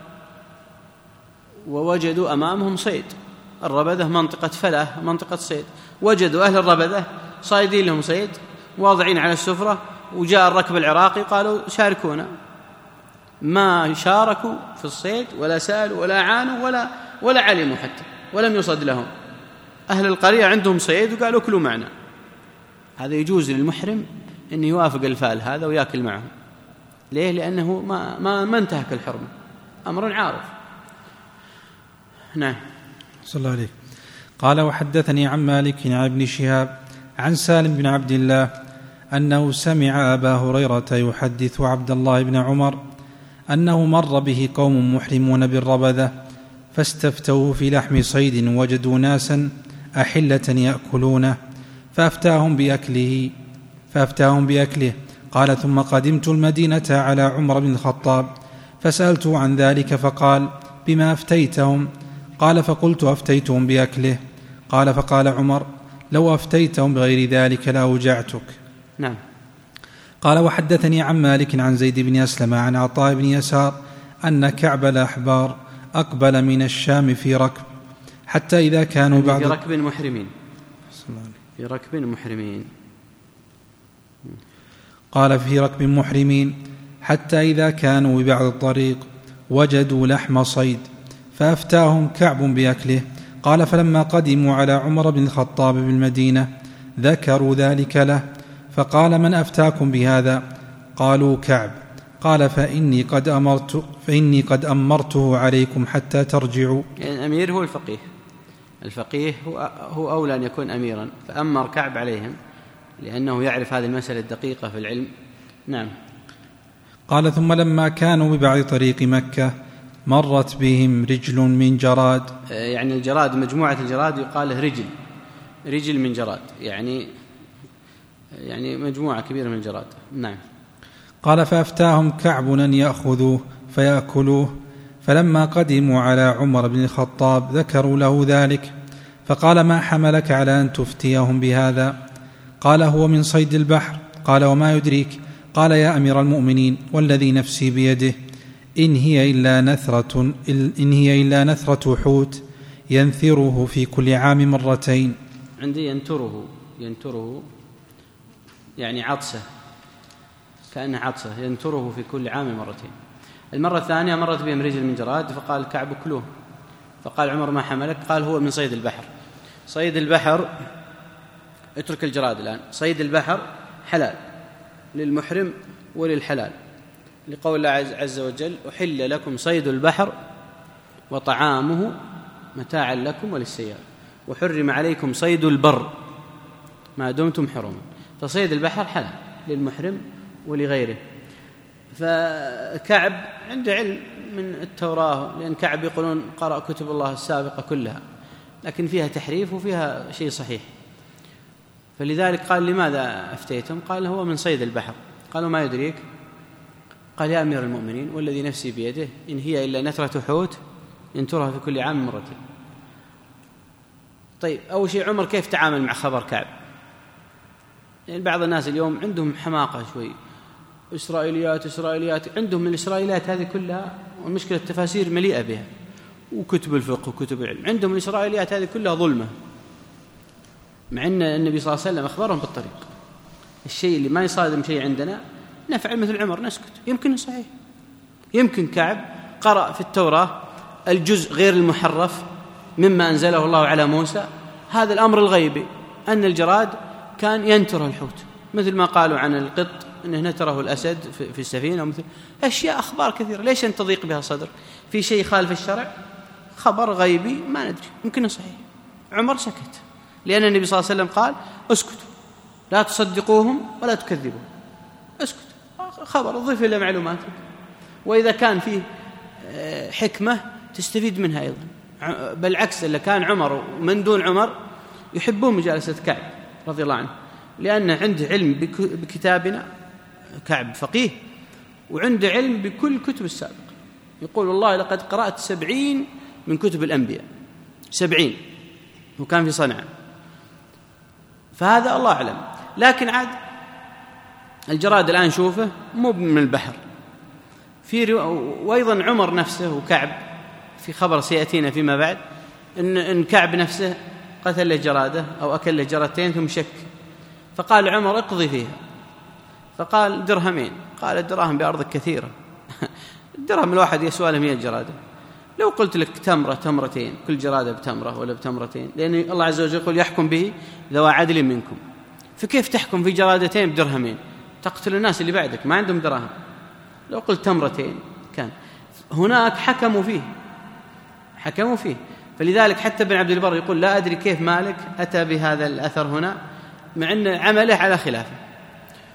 ووجدوا أمامهم صيد. الربذة منطقة فلاة، منطقة صيد. وجدوا أهل الربذة صايدين لهم صيد واضعين على السفرة، وجاء الركب العراقي قالوا شاركونا. ما شاركوا في الصيد ولا سألوا ولا عانوا ولا, ولا علموا حتى، ولم يصد لهم. أهل القرية عندهم صيد وقالوا كلوا معنا. هذا يجوز للمحرم أن يوافق الفال هذا ويأكل معهم. ليه؟ لأنه ما, ما, ما انتهك الحرمة، أمر عارف. نعم. صلى الله عليه. قال: وحدثني عن مالك عن ابن شهاب عن سالم بن عبد الله أنه سمع أبا هريرة يحدث عبد الله بن عمر أنه مر به قوم محرمون بالربذة فاستفتوه في لحم صيد وجدوا ناسا أحلة يأكلونه فأفتاهم بأكله فأفتاهم بأكله قال ثم قدمت المدينة على عمر بن الخطاب فسألته عن ذلك فقال بما أفتيتهم؟ قال فقلت أفتيتهم بأكله. قال فقال عمر لو أفتيتهم بغير ذلك لأوجعتك. نعم. قال وحدثني عن مالك عن زيد بن أسلم عن عطاء بن يسار أن كعب الأحبار أقبل من الشام في ركب حتى إذا كانوا بعد في ركب محرمين في ركب محرمين قال في ركب محرمين حتى إذا كانوا ببعض الطريق وجدوا لحم صيد فأفتاهم كعب بأكله. قال فلما قدموا على عمر بن الخطاب بالمدينة ذكروا ذلك له فقال من أفتاكم بهذا؟ قالوا كعب. قال فإني قد, أمرت فإني قد أمرته عليكم حتى ترجعوا. يعني الأمير هو الفقيه الفقيه هو, هو أولى أن يكون أميرا، فأمر كعب عليهم لأنه يعرف هذه المسألة الدقيقة في العلم. نعم. قال ثم لما كانوا ببعض طريق مكة مرت بهم رجل من جراد. يعني الجراد مجموعة الجراد يقال له رجل رجل من جراد، يعني يعني مجموعة كبيرة من الجراد. نعم. قال فأفتاهم كعب أن يأخذوه فيأكلوه فلما قدموا على عمر بن الخطاب ذكروا له ذلك فقال ما حملك على أن تفتيهم بهذا؟ قال هو من صيد البحر. قال وما يدريك؟ قال يا أمير المؤمنين والذي نفسي بيده إن هي إلا نثرة, إن هي إلا نثرة حوت ينثره في كل عام مرتين. عندي ينتره ينتره يعني عطسة، كأنه عطسة، ينتره في كل عام مرتين. المرة الثانية مرت بهم رجل من جراد فقال كعب كلوه. فقال عمر ما حملك؟ قال هو من صيد البحر. صيد البحر، اترك الجراد الآن، صيد البحر حلال للمحرم وللحلال، لقول الله عز وجل أحل لكم صيد البحر وطعامه متاعا لكم وللسيارة وحرم عليكم صيد البر ما دمتم حرما. فصيد البحر حلال للمحرم ولغيره. فكعب عنده علم من التوراة، لأن كعب يقولون قرأ كتب الله السابقة كلها لكن فيها تحريف وفيها شيء صحيح، فلذلك قال لماذا أفتيتم؟ قال هو من صيد البحر. قالوا ما يدريك؟ قال يا أمير المؤمنين والذي نفسي بيده إن هي إلا نثرة حوت ينترها في كل عام مرتين. طيب أول شيء عمر كيف تعامل مع خبر كعب؟ يعني بعض الناس اليوم عندهم حماقة شوي، إسرائيليات إسرائيليات عندهم من الإسرائيليات هذه كلها، والمشكلة التفاسير مليئة بها وكتب الفقه وكتب العلم، عندهم الإسرائيليات هذه كلها ظلمة، مع أن النبي صلى الله عليه وسلم أخبرهم بالطريق. الشيء اللي ما يصادم شيء عندنا نفعل مثل عمر نسكت، يمكن صحيح، يمكن كعب قرأ في التوراة الجزء غير المحرف مما أنزله الله على موسى، هذا الأمر الغيبي أن الجراد كان ينتر الحوت، مثل ما قالوا عن القط أنه نتره الأسد في السفينة، ومثل أشياء أخبار كثيرة. ليش أن تضيق بها صدر في شيء خالف الشرع؟ خبر غيبي ما ندري، يمكن صحيح. عمر سكت لأن النبي صلى الله عليه وسلم قال اسكتوا لا تصدقوهم ولا تكذبوهم، اسكت، خبر ضيف إلى معلوماتك، وإذا كان فيه حكمة تستفيد منها أيضا. بالعكس اللي كان عمر ومن دون عمر يحبون مجالسة كعب رضي الله عنه، لأن عنده علم بكتابنا، كعب فقيه وعنده علم بكل كتب السابق. يقول والله لقد قرأت سبعين من كتب الأنبياء، سبعين، وكان في صنعاء، فهذا الله أعلم. لكن عاد الجراد الآن شوفه مو من البحر في، وأيضا عمر نفسه وكعب في خبر سيأتينا فيما بعد إن, إن كعب نفسه قتل له جرادة أو أكل له جرادتين ثم شك، فقال عمر اقضي فيها، فقال درهمين، قال الدراهم بأرضك كثيرة الدرهم الواحد يسوى له مئة جرادة، لو قلت لك تمرة تمرتين كل جرادة بتمرة ولا بتمرتين، لأن الله عز وجل يقول يحكم به ذوى عدل منكم، فكيف تحكم في جرادتين بدرهمين؟ تقتل الناس اللي بعدك ما عندهم دراهم. لو قلت تمرتين كان هناك حكموا فيه حكموا فيه فلذلك حتى ابن عبد البر يقول لا أدري كيف مالك أتى بهذا الأثر هنا مع أن عمله على خلافه،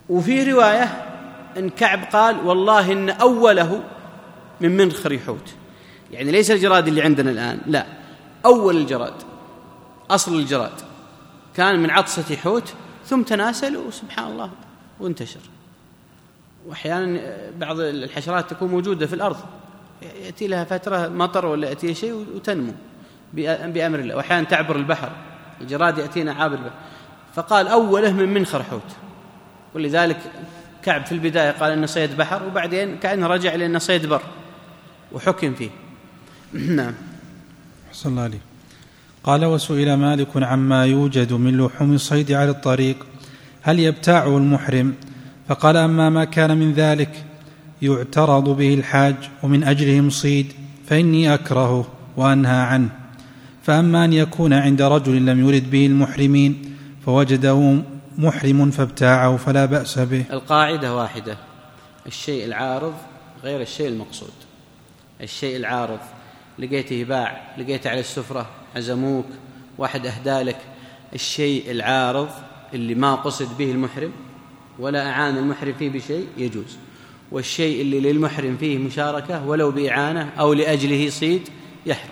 وفي رواية أن كعب قال والله إن أوله من منخر حوت، يعني ليس الجراد اللي عندنا الآن، لا، أول الجراد، أصل الجراد كان من عطسة حوت ثم تناسل وسبحان الله وانتشر. وأحيانا بعض الحشرات تكون موجودة في الأرض يأتي لها فترة مطر ولا يأتي شيء وتنمو بأمر الله، وأحيانا تعبر البحر، الجراد يأتينا عابر البحر. فقال أوله من منخر حوت، ولذلك كعب في البداية قال إنه صيد بحر، وبعدين كأنه رجع لأنه صيد بر وحكم فيه. نعم. حسن الله عليه. قال وسئل مالك عما يوجد من لحوم الصيد على الطريق هل يبتاعه المحرم؟ فقال أما ما كان من ذلك يعترض به الحاج ومن أجله مصيد فإني أكرهه وأنهى عنه، فأما أن يكون عند رجل لم يرد به المحرمين فوجده محرم فابتاعه فلا بأس به. القاعدة واحدة، الشيء العارض غير الشيء المقصود. الشيء العارض لقيته باع، لقيته على السفرة، عزموك، واحد أهدى لك، الشيء العارض اللي ما قصد به المحرم ولا أعان المحرم فيه بشيء يجوز، والشيء اللي للمحرم فيه مشاركة ولو بإعانة أو لأجله صيد يحرم،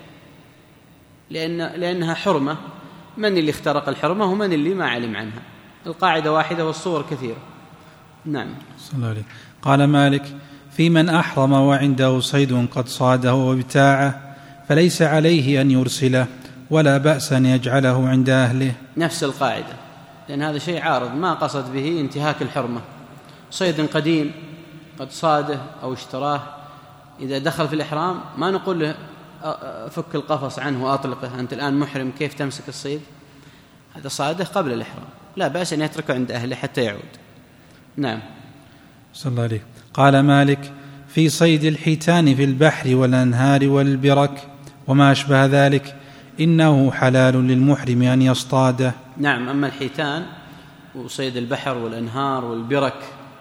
لأن لأنها حرمة، من اللي اخترق الحرمة ومن اللي ما علم عنها. القاعدة واحدة والصور كثيرة. نعم. صلى الله عليه. قال مالك في من أحرم وعنده صيد قد صاده وابتاعه فليس عليه أن يرسله ولا بأس أن يجعله عند أهله. نفس القاعدة، لأن هذا شيء عارض ما قصد به انتهاك الحرمة. صيد قديم قد صاده أو اشتراه، إذا دخل في الإحرام ما نقول له فك القفص عنه وأطلقه، أنت الآن محرم كيف تمسك الصيد؟ هذا صاده قبل الإحرام، لا بأس أن يتركه عند أهله حتى يعود. نعم. صلى الله عليه. قال مالك في صيد الحيتان في البحر والأنهار والبرك وما أشبه ذلك إنه حلال للمحرم أن يصطاده. نعم. أما الحيتان وصيد البحر والأنهار والبرك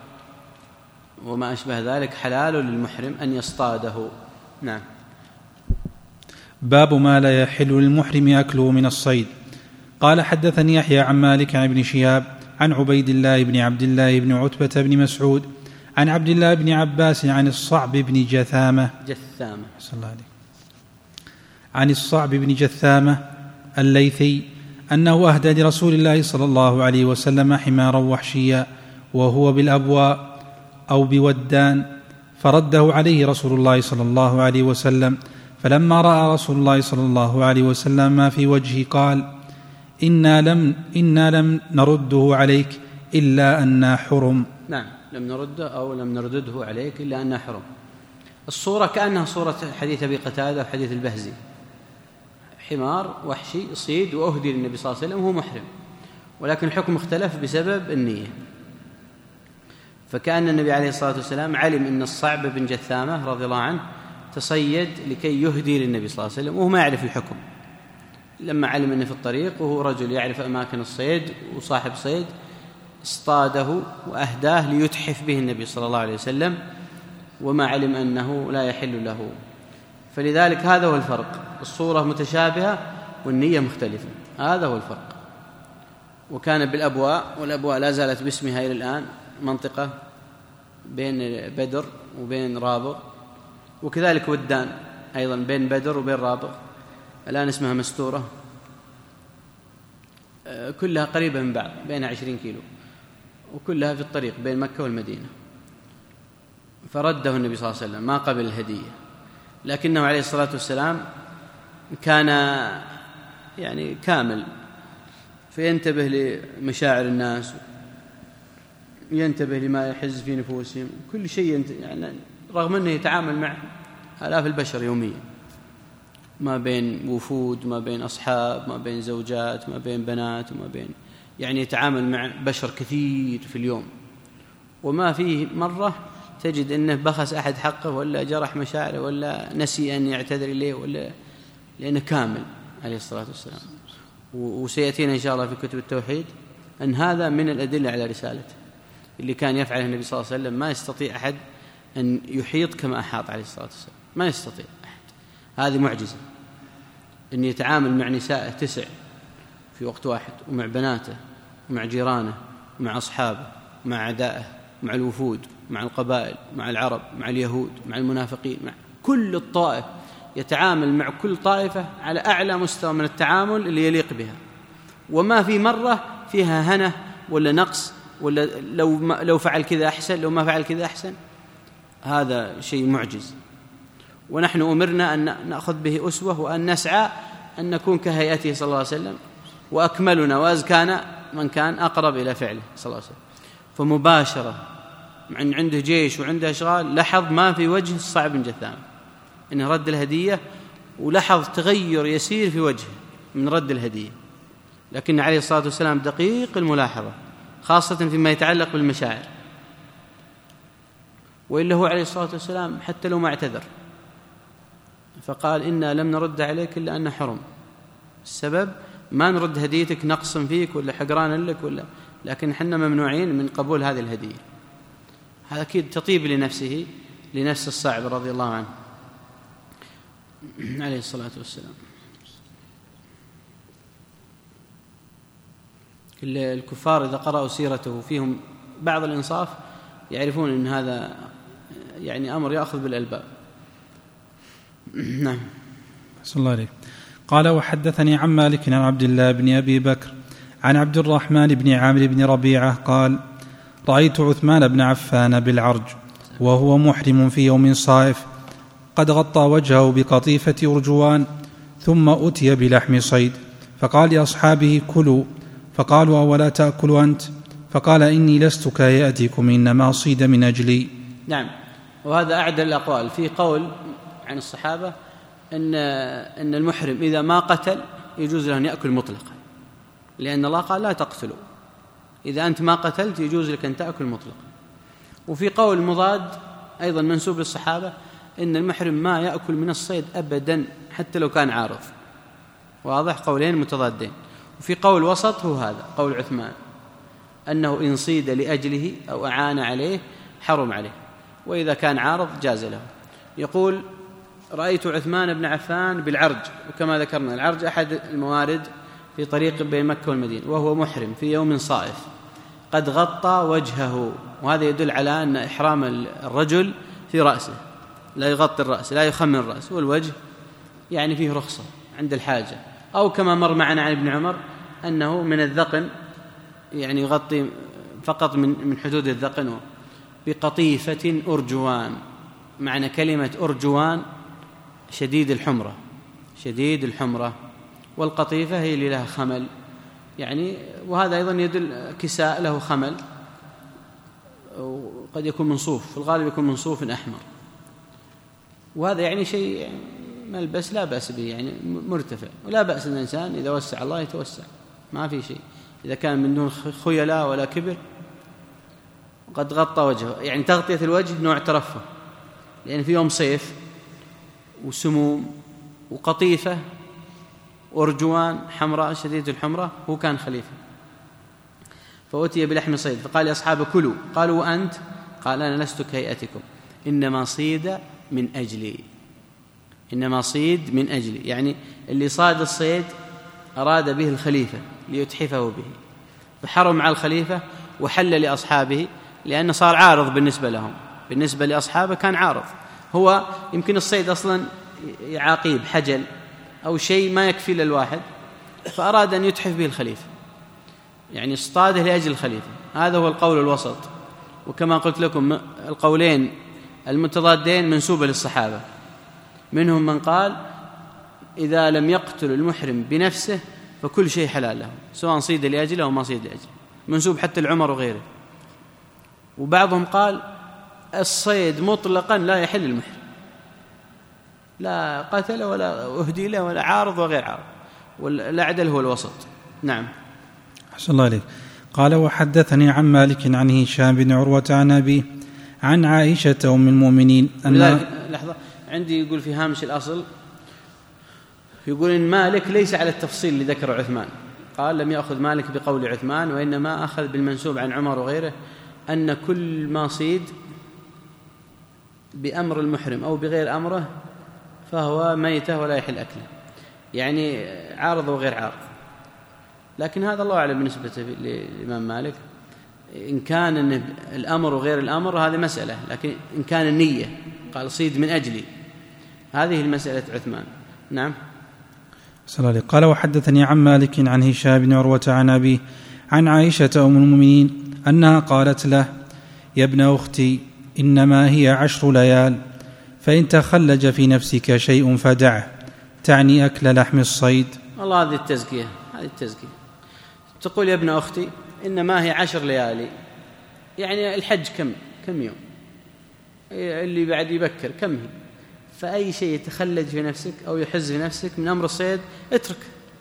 وما أشبه ذلك حلال للمحرم أن يصطاده. نعم. باب ما لا يحل للمحرم أكله من الصيد. قال حدثني يحيى عن مالك عن ابن شهاب عن عبيد الله بن عبد الله بن عتبة بن مسعود عن عبد الله بن عباس عن الصعب بن جثامة جثامة صلى الله عليه عن الصعب بن جثامة الليثي أنه أهدى لرسول الله صلى الله عليه وسلم حمارا وحشيا وهو بالأبواء أو بودان، فرده عليه رسول الله صلى الله عليه وسلم، فلما رأى رسول الله صلى الله عليه وسلم ما في وجهه قال إنا لم, إنا لم نرده عليك إلا أننا حرم. نعم. لم نرده أو لم نردده عليك إلا أننا حرم. الصورة كأنها صورة حديث أبي قتادة وحديث البهزي، حمار وحشي صيد وأهدي للنبي صلى الله عليه وسلم وهو محرم، ولكن الحكم اختلف بسبب النية. فكأن النبي عليه الصلاة والسلام علم أن الصعب بن جثامة رضي الله عنه تصيد لكي يهدي للنبي صلى الله عليه وسلم وهو ما يعرف الحكم. لما علم أنه في الطريق وهو رجل يعرف أماكن الصيد وصاحب صيد اصطاده وأهداه ليتحف به النبي صلى الله عليه وسلم، وما علم أنه لا يحل له. فلذلك هذا هو الفرق، الصورة متشابهة والنية مختلفة، هذا هو الفرق. وكان بالأبواء، والأبواء لا زالت باسمها إلى الآن، منطقة بين بدر وبين رابغ، وكذلك ودان أيضا بين بدر وبين رابغ، الآن اسمها مستورة، كلها قريبة من بعض بين عشرين كيلو، وكلها في الطريق بين مكة والمدينة. فرده النبي صلى الله عليه وسلم ما قبل الهدية، لكنه عليه الصلاة والسلام كان يعني كامل، فينتبه لمشاعر الناس، ينتبه لما يحز في نفوسهم، كل شيء يعني، رغم أنه يتعامل مع آلاف البشر يوميا، ما بين وفود، ما بين أصحاب، ما بين زوجات، ما بين بنات، وما بين يعني يتعامل مع بشر كثير في اليوم، وما فيه مرة تجد أنه بخس أحد حقه ولا جرح مشاعره ولا نسي أن يعتذر إليه، ولا لأنه كامل عليه الصلاة والسلام. وسيأتينا إن شاء الله في كتب التوحيد أن هذا من الأدلة على رسالته، اللي كان يفعله النبي صلى الله عليه وسلم ما يستطيع أحد أن يحيط كما أحاط عليه الصلاة والسلام، ما يستطيع أحد. هذه معجزة، أن يتعامل مع نساء تسع في وقت واحد، ومع بناته، ومع جيرانه، ومع أصحابه، مع أعدائه، مع الوفود، مع القبائل، مع العرب، مع اليهود، مع المنافقين، مع كل الطائف، يتعامل مع كل طائفة على أعلى مستوى من التعامل اللي يليق بها، وما في مرة فيها هنة ولا نقص ولا لو ما لو فعل كذا أحسن، لو ما فعل كذا أحسن. هذا شيء معجز، ونحن أمرنا أن نأخذ به أسوة، وأن نسعى أن نكون كهيئته صلى الله عليه وسلم، وأكملنا وأزكانا من كان أقرب إلى فعله صلى الله عليه وسلم. فمباشرة من عنده جيش وعنده أشغال، لحظ ما في وجه الصعب بن جثام إنه رد الهدية، ولحظ تغير يسير في وجهه من رد الهدية، لكن عليه الصلاة والسلام دقيق الملاحظة، خاصة فيما يتعلق بالمشاعر. وإلا هو عليه الصلاة والسلام حتى لو ما اعتذر فقال إنا لم نرد عليك إلا أن حرم، السبب ما نرد هديتك نقص فيك ولا حقران لك ولا، لكن حنا ممنوعين من قبول هذه الهدية. هذا أكيد تطيب لنفسه لنفس الصعب رضي الله عنه عليه الصلاة والسلام. الكفار إذا قرأوا سيرته فيهم بعض الإنصاف يعرفون أن هذا يعني أمر يأخذ بالألباب. نعم. صلى الله عليه. قال وحدثني عن مالك عن عبد الله بن أبي بكر عن عبد الرحمن بن عامر بن ربيعة قال رأيت عثمان بن عفان بالعرج وهو محرم في يوم صائف، قد غطى وجهه بقطيفة أرجوان، ثم أتي بلحم صيد فقال لأصحابه كلوا، فقالوا أولا تأكل أنت؟ فقال إني لست كهيئتكم، إنما صيد من أجلي. نعم. وهذا أعدل الأقوال. في قول عن الصحابة إن إن المحرم إذا ما قتل يجوز له أن يأكل مطلقا، لأن الله قال لا تقتلوا، إذا أنت ما قتلت يجوز لك أن تأكل مطلقا. وفي قول مضاد أيضا منسوب للصحابة إن المحرم ما يأكل من الصيد أبدا حتى لو كان عارض. واضح؟ قولين متضادين. وفي قول وسط هو هذا قول عثمان، أنه إن صيد لأجله أو أعان عليه حرم عليه، وإذا كان عارض جاز له. يقول رأيت عثمان بن عفان بالعرج، وكما ذكرنا العرج أحد الموارد في طريق بين مكة والمدينة، وهو محرم في يوم صائف، قد غطى وجهه، وهذا يدل على أن إحرام الرجل في رأسه، لا يغطي الرأس، لا يخمن الرأس، والوجه يعني فيه رخصة عند الحاجة، أو كما مر معنا عن ابن عمر أنه من الذقن، يعني يغطي فقط من من حدود الذقن. بقطيفة أرجوان، معنى كلمة أرجوان شديد الحمرة، شديد الحمرة، والقطيفة هي اللي لها خمل يعني، وهذا أيضا يدل كساء له خمل، وقد يكون من صوف، في الغالب يكون من صوف أحمر، وهذا يعني شيء يعني ملبس لا بأس به، يعني مرتفع، ولا بأس الإنسان إذا وسع الله يتوسع، ما في شيء إذا كان من دون خيلاء ولا كبر. وقد غطى وجهه، يعني تغطية الوجه نوع ترفه، لأن في يوم صيف وسموم وقطيفة وأرجوان حمراء شديد الحمرة، هو كان خليفة. فأتي بلحم صيد فقال لأصحابه كلوا، قالوا وأنت؟ قال أنا لست كهيئتكم، إنما صيد من أجلي، إنما صيد من أجلي، يعني اللي صاد الصيد أراد به الخليفة ليتحفه به، فحرم على الخليفة وحل لأصحابه، لأنه صار عارض بالنسبة لهم، بالنسبة لأصحابه كان عارض، هو يمكن الصيد أصلا عقيب حجل أو شيء ما يكفي للواحد، فأراد أن يتحف به الخليفة، يعني اصطاده لأجل الخليفة. هذا هو القول الوسط. وكما قلت لكم القولين المتضادين منسوبة للصحابة، منهم من قال إذا لم يقتل المحرم بنفسه فكل شيء حلال له، سواء صيد لأجله أو ما صيد لأجله، منسوب حتى العمر وغيره. وبعضهم قال الصيد مطلقا لا يحل المحرم، لا قتل ولا أهدي له ولا عارض وغير عارض، والأعدل هو الوسط. نعم. أحسن الله عليك. قال وحدثني عن مالك عن هشام بن عروة عن أبيه عن عائشة أم المؤمنين أن لحظة عندي يقول في هامش الأصل، يقول إن مالك ليس على التفصيل اللي ذكر عثمان، قال لم يأخذ مالك بقول عثمان، وإنما أخذ بالمنسوب عن عمر وغيره أن كل ما صيد بأمر المحرم أو بغير أمره فهو ميتة ولا يحل أكله، يعني عارض وغير عارض. لكن هذا الله أعلم بالنسبة للإمام مالك، إن كان الأمر وغير الأمر هذه مسألة، لكن إن كان النية قال صيد من أجلي، هذه المسألة عثمان. نعم. صلى الله عليه. قال وحدثني عن مالك عن هشام بن عروة عن أبيه عن عائشة أم المؤمنين أنها قالت له: يا ابن أختي إنما هي عشر ليال، فإن تخلج في نفسك شيء فدعه، تعني أكل لحم الصيد. والله هذه التزكية، هذه التزكية. تقول يا ابن أختي إنما هي عشر ليالي، يعني الحج كم كم يوم، اللي بعد يبكر كم هي، فأي شيء يتخلج في نفسك أو يحز في نفسك من أمر الصيد اترك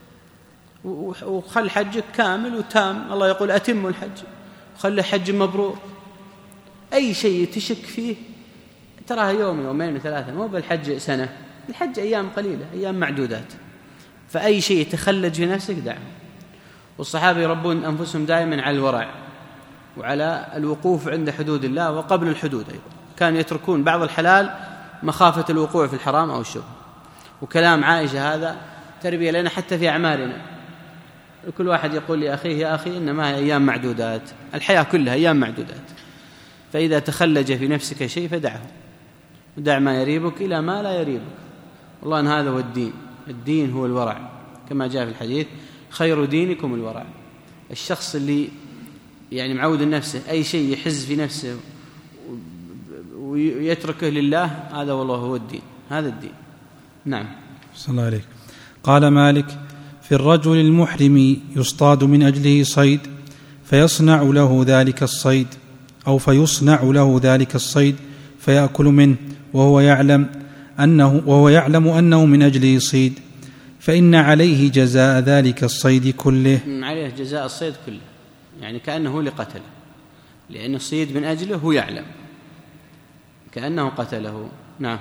وخل حجك كامل وتام. الله يقول أتم الحج، خلي حج مبرور. أي شيء تشك فيه تراها يوم يومين ثلاثة، مو بالحج سنة، الحج أيام قليلة، أيام معدودات. فأي شيء يتخلج في نفسك دعه. والصحابة يربون أنفسهم دائما على الورع وعلى الوقوف عند حدود الله وقبل الحدود أيضا. كانوا يتركون بعض الحلال مخافة الوقوع في الحرام أو الشبه. وكلام عائشة هذا تربية لنا حتى في أعمالنا. كل واحد يقول لأخيه يا أخي إنما هي أيام معدودات، الحياة كلها أيام معدودات، فإذا تخلج في نفسك شيء فدعه، ودع ما يريبك إلى ما لا يريبك. والله أن هذا هو الدين. الدين هو الورع، كما جاء في الحديث: خير دينكم الورع. الشخص اللي يعني معود نفسه أي شيء يحز في نفسه ويتركه لله، هذا والله هو الدين، هذا الدين. نعم. صلى الله عليه. قال مالك: في الرجل المحرم يصطاد من أجله صيد، فيصنع له ذلك الصيد أو فيصنع له ذلك الصيد فيأكل منه وهو يعلم أنه وهو يعلم أنه من أجله صيد، فإن عليه جزاء ذلك الصيد كله. عليه جزاء الصيد كله، يعني كأنه لقتله، لأن الصيد من أجله هو يعلم، كأنه قتله. نعم.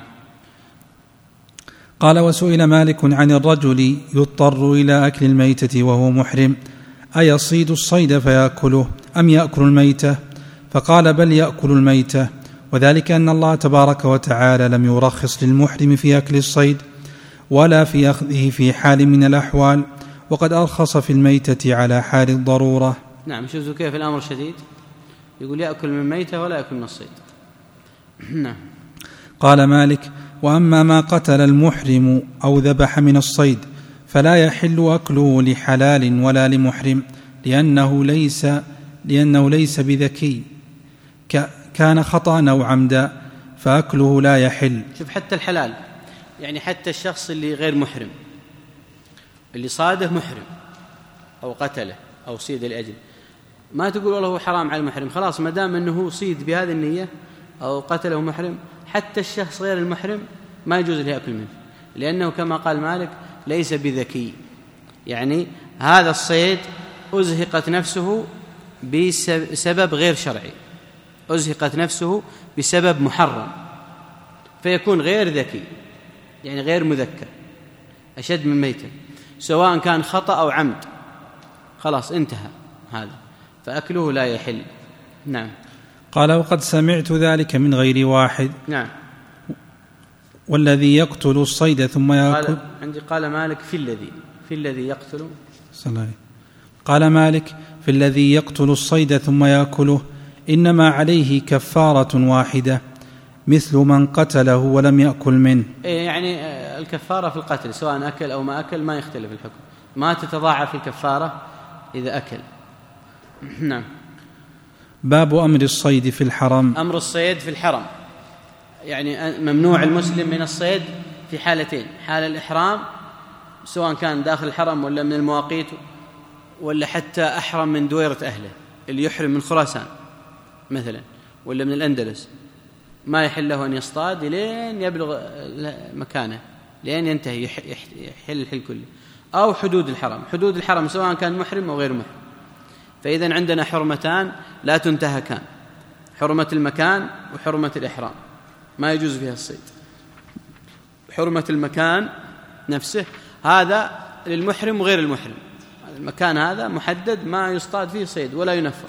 قال: وسئل مالك عن الرجل يضطر إلى أكل الميتة وهو محرم، أيصيد الصيد فيأكله أم يأكل الميتة؟ فقال: بل يأكل الميتة، وذلك أن الله تبارك وتعالى لم يرخص للمحرم في أكل الصيد ولا في أخذه في حال من الأحوال، وقد أرخص في الميتة على حال الضرورة. نعم. شوفوا كيف الأمر شديد، يقول يأكل من الميتة ولا يأكل من الصيد. نعم. قال مالك: وأما ما قتل المحرم أو ذبح من الصيد فلا يحل أكله لحلال ولا لمحرم، لأنه ليس لأنه ليس بذكي، كان خطأ أو عمدا، فأكله لا يحل. شوف، حتى الحلال، يعني حتى الشخص اللي غير محرم، اللي صاده محرم أو قتله أو صيد لأجل، ما تقول والله هو حرام على المحرم، خلاص ما دام أنه صيد بهذه النية أو قتله محرم، حتى الشخص غير المحرم ما يجوز له يأكل منه، لأنه كما قال مالك ليس بذكي. يعني هذا الصيد أزهقت نفسه بسبب غير شرعي، أزهقت نفسه بسبب محرم، فيكون غير ذكي، يعني غير مذكر، أشد من ميتة، سواء كان خطأ أو عمد، خلاص انتهى هذا، فأكله لا يحل. نعم. قال: وقد سمعت ذلك من غير واحد. نعم. والذي يقتل الصيد ثم يأكل. قال عندي قال مالك في الذي في الذي يقتل. قال مالك: في الذي يقتل الصيد ثم يأكله إنما عليه كفارة واحدة مثل من قتله ولم يأكل منه. يعني الكفارة في القتل سواء أكل أو ما أكل ما يختلف الحكم، ما تتضاعف الكفارة إذا أكل. نعم. باب أمر الصيد في الحرم. أمر الصيد في الحرم، يعني ممنوع المسلم من الصيد في حالتين: حال الإحرام سواء كان داخل الحرم ولا من المواقيت ولا حتى أحرم من دويرة أهله، اللي يحرم من خراسان مثلا ولا من الأندلس، ما يحل له أن يصطاد لين يبلغ مكانه، لين ينتهي يحل الحل كله. أو حدود الحرم، حدود الحرم سواء كان محرم أو غير محرم. فإذن عندنا حرمتان لا تنتهكان: حرمة المكان وحرمة الإحرام، ما يجوز فيها الصيد. حرمة المكان نفسه هذا للمحرم وغير المحرم، المكان هذا محدد ما يصطاد فيه صيد ولا ينفر،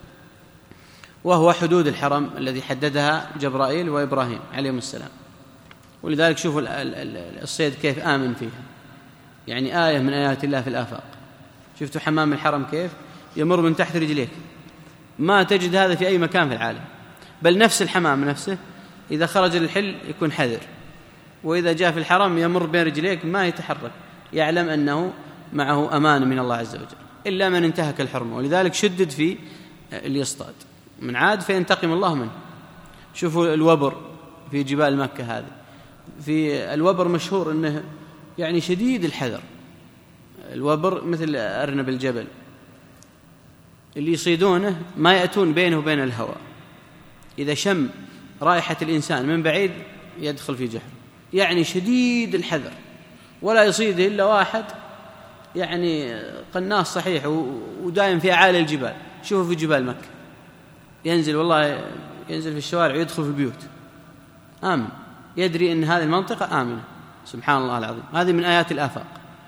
وهو حدود الحرم الذي حددها جبرائيل وإبراهيم عليهم السلام. ولذلك شوفوا الصيد كيف آمن فيها، يعني آية من آيات الله في الآفاق. شفتوا حمام الحرم كيف يمر من تحت رجليك، ما تجد هذا في أي مكان في العالم، بل نفس الحمام نفسه إذا خرج للحل يكون حذر، وإذا جاء في الحرم يمر بين رجليك ما يتحرك، يعلم أنه معه أمان من الله عز وجل، إلا من انتهك الحرمة. ولذلك شدد في اللي يصطاد، من عاد فينتقم الله منه. شوفوا الوبر في جبال مكة هذه، في الوبر مشهور أنه يعني شديد الحذر. الوبر مثل أرنب الجبل، اللي يصيدونه ما يأتون بينه وبين الهواء، إذا شم رائحة الإنسان من بعيد يدخل في جحر، يعني شديد الحذر، ولا يصيده إلا واحد يعني قناص صحيح ودائم في أعالي الجبال. شوفوا في جبال مكة ينزل، والله ينزل في الشوارع ويدخل في البيوت آمن، يدري أن هذه المنطقة آمنة. سبحان الله العظيم، هذه من آيات الآفاق.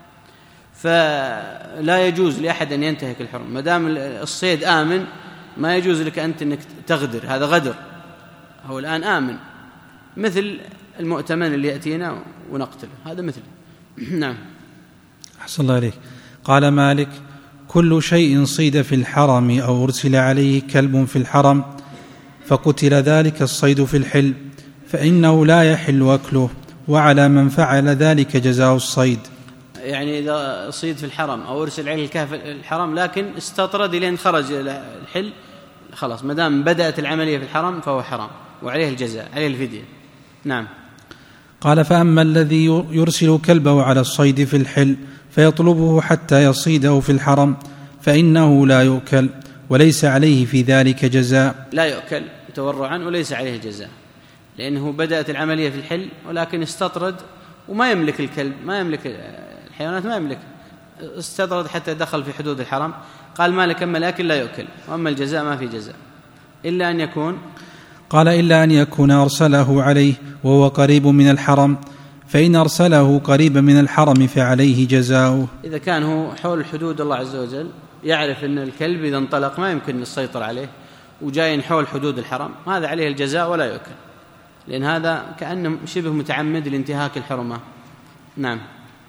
فلا يجوز لأحد أن ينتهك الحرم، ما دام الصيد آمن ما يجوز لك أنت أنك تغدر، هذا غدر. هو الآن آمن، مثل المؤتمن اللي يأتينا ونقتله، هذا مثل نعم. أحسن الله عليك. قال مالك: كل شيء صيد في الحرم أو أرسل عليه كلب في الحرم فقتل ذلك الصيد في الحل فإنه لا يحل أكله، وعلى من فعل ذلك جزاء الصيد. يعني إذا صيد في الحرم أو أرسل عليه الكهف في الحرم لكن استطرد لين خرج الحل، خلاص ما دام بدأت العملية في الحرم فهو حرام، وعليه الجزاء، عليه الفدية. نعم. قال: فأما الذي يرسل كلبه على الصيد في الحل فيطلبه حتى يصيده في الحرم فإنه لا يؤكل، وليس عليه في ذلك جزاء. لا يؤكل تورعا وليس عليه جزاء، لأنه بدأت العملية في الحل ولكن استطرد وما يملك الكلب، ما يملك الحيوانات، ما يملك، استطرد حتى دخل في حدود الحرم. قال مالك: أما الأكل لا يؤكل، وأما الجزاء ما في جزاء إلا أن يكون. قال: إلا أن يكون أرسله عليه وهو قريب من الحرم، فإن أرسله قريبا من الحرم فعليه جزاؤه. إذا كان هو حول حدود الله عز وجل، يعرف أن الكلب إذا انطلق ما يمكن السيطرة عليه وجاي حول حدود الحرم، هذا عليه الجزاء ولا يؤكل، لأن هذا كأنه شبه متعمد لانتهاك الحرمة. نعم.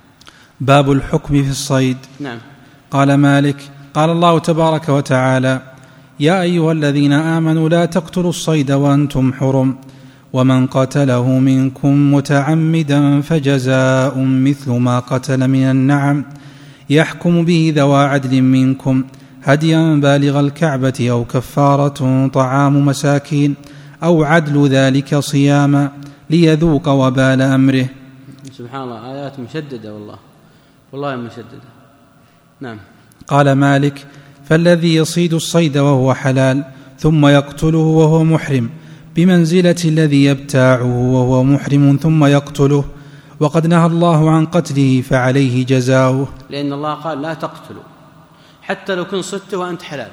باب الحكم في الصيد. نعم. قال مالك: قال الله تبارك وتعالى: يا أيها الذين آمنوا لا تقتلوا الصيد وأنتم حرم، ومن قتله منكم متعمدا فجزاء مثل ما قتل من النعم يحكم به ذوى عدل منكم هديا بالغ الكعبة أو كفارة طعام مساكين أو عدل ذلك صياما ليذوق وبال أمره. سبحان الله، آيات مشددة، والله والله مشددة. نعم. قال مالك: فالذي يصيد الصيد وهو حلال ثم يقتله وهو محرم بمنزلة الذي يبتاعه وهو محرم ثم يقتله، وقد نهى الله عن قتله فعليه جزاؤه، لأن الله قال: لا تقتلوا حتى لو كنت صدته وأنت حلال،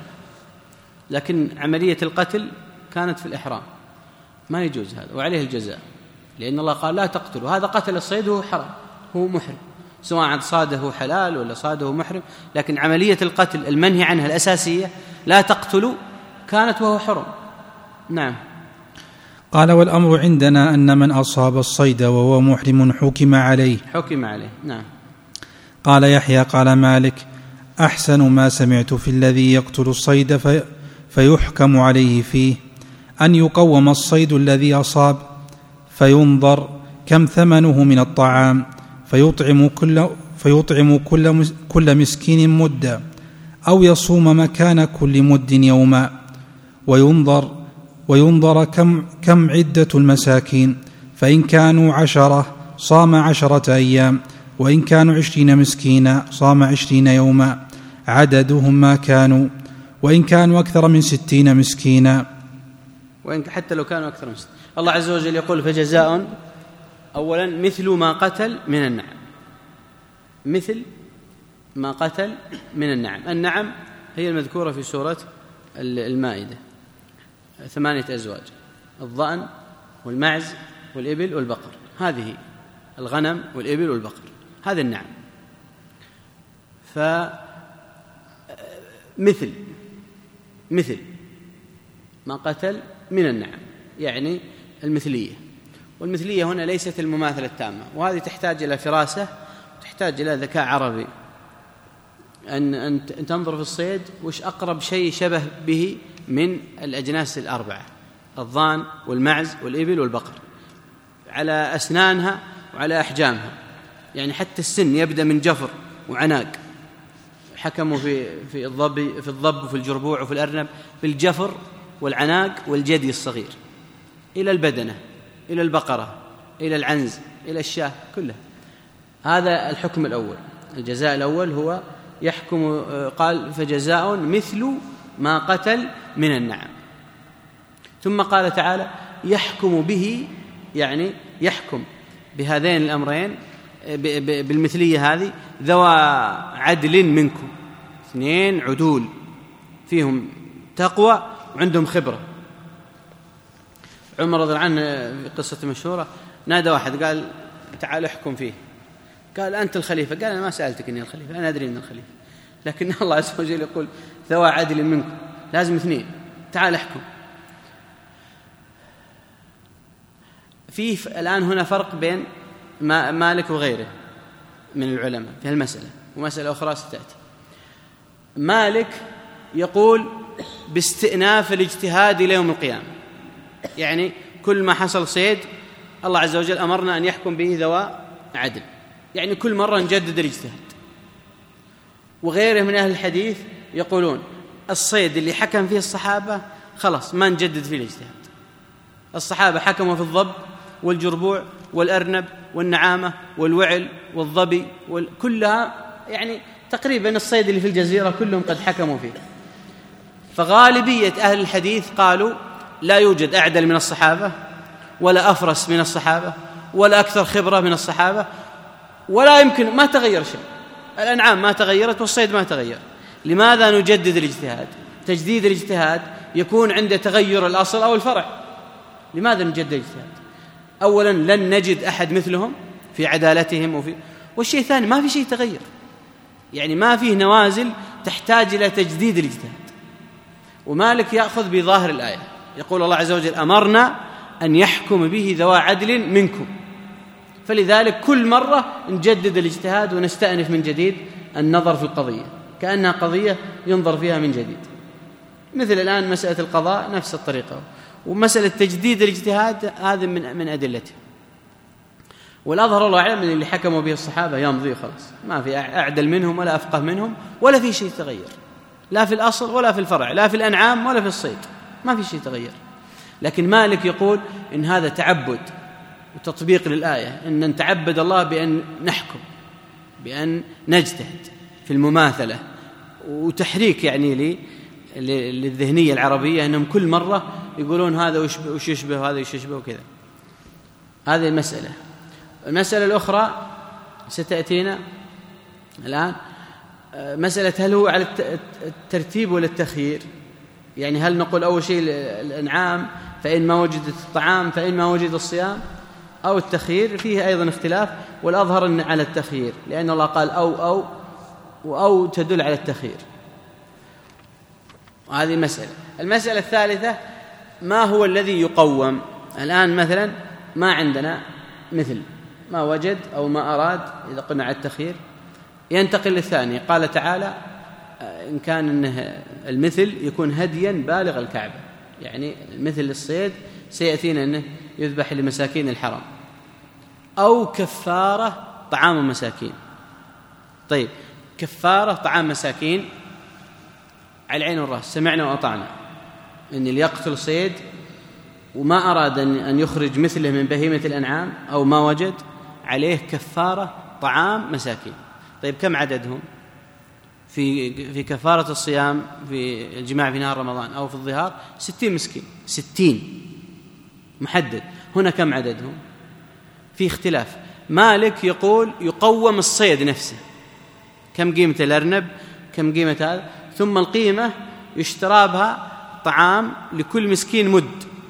لكن عملية القتل كانت في الإحرام، ما يجوز هذا، وعليه الجزاء، لأن الله قال: لا تقتلوا. هذا قتل الصيد وهو حرام، هو محرم، سواء صاده حلال ولا صاده محرم، لكن عملية القتل المنهي عنها الأساسية لا تقتلوا كانت وهو حرم. نعم. قال: والأمر عندنا أن من أصاب الصيد وهو محرم حكم عليه. حكم عليه. نعم. قال يحيى: قال مالك: أحسن ما سمعت في الذي يقتل الصيد في فيحكم عليه فيه أن يقوم الصيد الذي أصاب فينظر كم ثمنه من الطعام فيطعم كل, فيطعم كل, كل مسكين مدا أو يصوم مكان كل مد يوما، وينظر وينظر كم, كم عدة المساكين، فإن كانوا عشرة صام عشرة أيام، وإن كانوا عشرين مسكينا صام عشرين يوما عددهم ما كانوا، وإن كانوا أكثر من ستين مسكينا، وإن حتى لو كانوا أكثر من ستين. الله عز وجل يقول: فجزاء أولا مثل ما قتل من النعم، مثل ما قتل من النعم. النعم هي المذكورة في سورة المائدة، ثمانية أزواج: الضأن والمعز والإبل والبقر، هذه الغنم والإبل والبقر، هذا النعم. فمثل مثل ما قتل من النعم، يعني المثلية. والمثلية هنا ليست المماثلة التامة، وهذه تحتاج إلى فراسة، تحتاج إلى ذكاء عربي، أن, أن تنظر في الصيد وش أقرب شيء شبه به من الأجناس الأربعة: الضان والمعز والإبل والبقر، على أسنانها وعلى أحجامها، يعني حتى السن يبدأ من جفر وعناق. حكموا في في الضب في الضب وفي الجربوع وفي الأرنب بالجفر والعناق والجدي الصغير، إلى البدنة، إلى البقرة، إلى العنز، إلى الشاة كلها. هذا الحكم الأول. الجزاء الأول هو يحكم، قال: فجزاء مثل ما قتل من النعم. ثم قال تعالى: يحكم به، يعني يحكم بهذين الأمرين بالمثلية هذه ذوى عدل منكم، اثنين عدول فيهم تقوى وعندهم خبرة. عمر رضي الله عنه في قصة مشهورة نادى واحد قال: تعال احكم فيه. قال: أنت الخليفة. قال: أنا ما سألتك إني الخليفة، أنا أدري إن الخليفة، لكن الله عز وجل يقول ذوى عدل منكم، لازم اثنين، تعال احكم. في الآن هنا فرق بين مالك وغيره من العلماء في هالمسألة، ومسألة أخرى ستأتي. مالك يقول باستئناف الاجتهاد إلى يوم القيامة، يعني كل ما حصل صيد الله عز وجل أمرنا أن يحكم به ذوى عدل، يعني كل مرة نجدد الاجتهاد. وغيره من أهل الحديث يقولون الصيد اللي حكم فيه الصحابة خلاص ما نجدد فيه الاجتهاد. الصحابة حكموا في الضب والجربوع والأرنب والنعامة والوعل والظبي كلها، يعني تقريبا الصيد اللي في الجزيرة كلهم قد حكموا فيه. فغالبية أهل الحديث قالوا لا يوجد أعدل من الصحابة، ولا أفرس من الصحابة، ولا أكثر خبرة من الصحابة، ولا يمكن، ما تغير شيء. الأنعام ما تغيرت والصيد ما تغير. لماذا نجدد الاجتهاد؟ تجديد الاجتهاد يكون عند تغير الأصل أو الفرع. لماذا نجدد الاجتهاد؟ أولا لن نجد أحد مثلهم في عدالتهم، وفي والشيء الثاني ما في شيء تغير، يعني ما فيه نوازل تحتاج إلى تجديد الاجتهاد. ومالك يأخذ بظاهر الآية، يقول الله عز وجل أمرنا أن يحكم به ذوى عدل منكم، فلذلك كل مرة نجدد الاجتهاد ونستأنف من جديد النظر في القضية، كأنها قضية ينظر فيها من جديد. مثل الآن مسألة القضاء نفس الطريقة، ومسألة تجديد الاجتهاد هذا من من أدلته. والأظهر الله أعلم من اللي حكموا به الصحابة يمضي خلاص، ما في أعدل منهم ولا أفقه منهم، ولا في شيء تغير، لا في الأصل ولا في الفرع، لا في الأنعام ولا في الصيد، ما في شيء تغير. لكن مالك يقول إن هذا تعبد وتطبيق للآية، إن نتعبد الله بأن نحكم، بأن نجتهد في المماثلة، وتحريك يعني لي للذهنية العربية، أنهم كل مرة يقولون هذا وش يشبه وهذا وش يشبه وكذا. هذه المسألة. المسألة الأخرى ستأتينا الآن، مسألة هل هو على الترتيب ولا التخيير؟ يعني هل نقول أول شيء الأنعام فإن ما وجدت الطعام فإن ما وجد الصيام، أو التخيير؟ فيه أيضا اختلاف، والأظهر أن على التخيير، لأن الله قال أو أو وأو تدل على التخيير. وهذه مسألة. المسألة الثالثة ما هو الذي يقوم؟ الآن مثلا ما عندنا مثل، ما وجد أو ما أراد، إذا قلنا على التخيير ينتقل للثاني. قال تعالى إن كان إنه المثل يكون هديا بالغ الكعبة، يعني المثل للصيد سيأتينا أنه يذبح لمساكين الحرم، أو كفارة طعام مساكين. طيب كفارة طعام مساكين على العين والرأس، سمعنا وأطعنا، إن اللي يقتل صيد وما أراد أن يخرج مثله من بهيمة الأنعام أو ما وجد، عليه كفارة طعام مساكين. طيب كم عددهم في في كفارة الصيام في الجماع في نهار رمضان أو في الظهار؟ ستين مسكين، ستين محدد. هنا كم عددهم؟ في اختلاف. مالك يقول يقوم الصيد نفسه، كم قيمة الأرنب، كم قيمة هذا، ثم القيمة يشترى بها طعام لكل مسكين مد.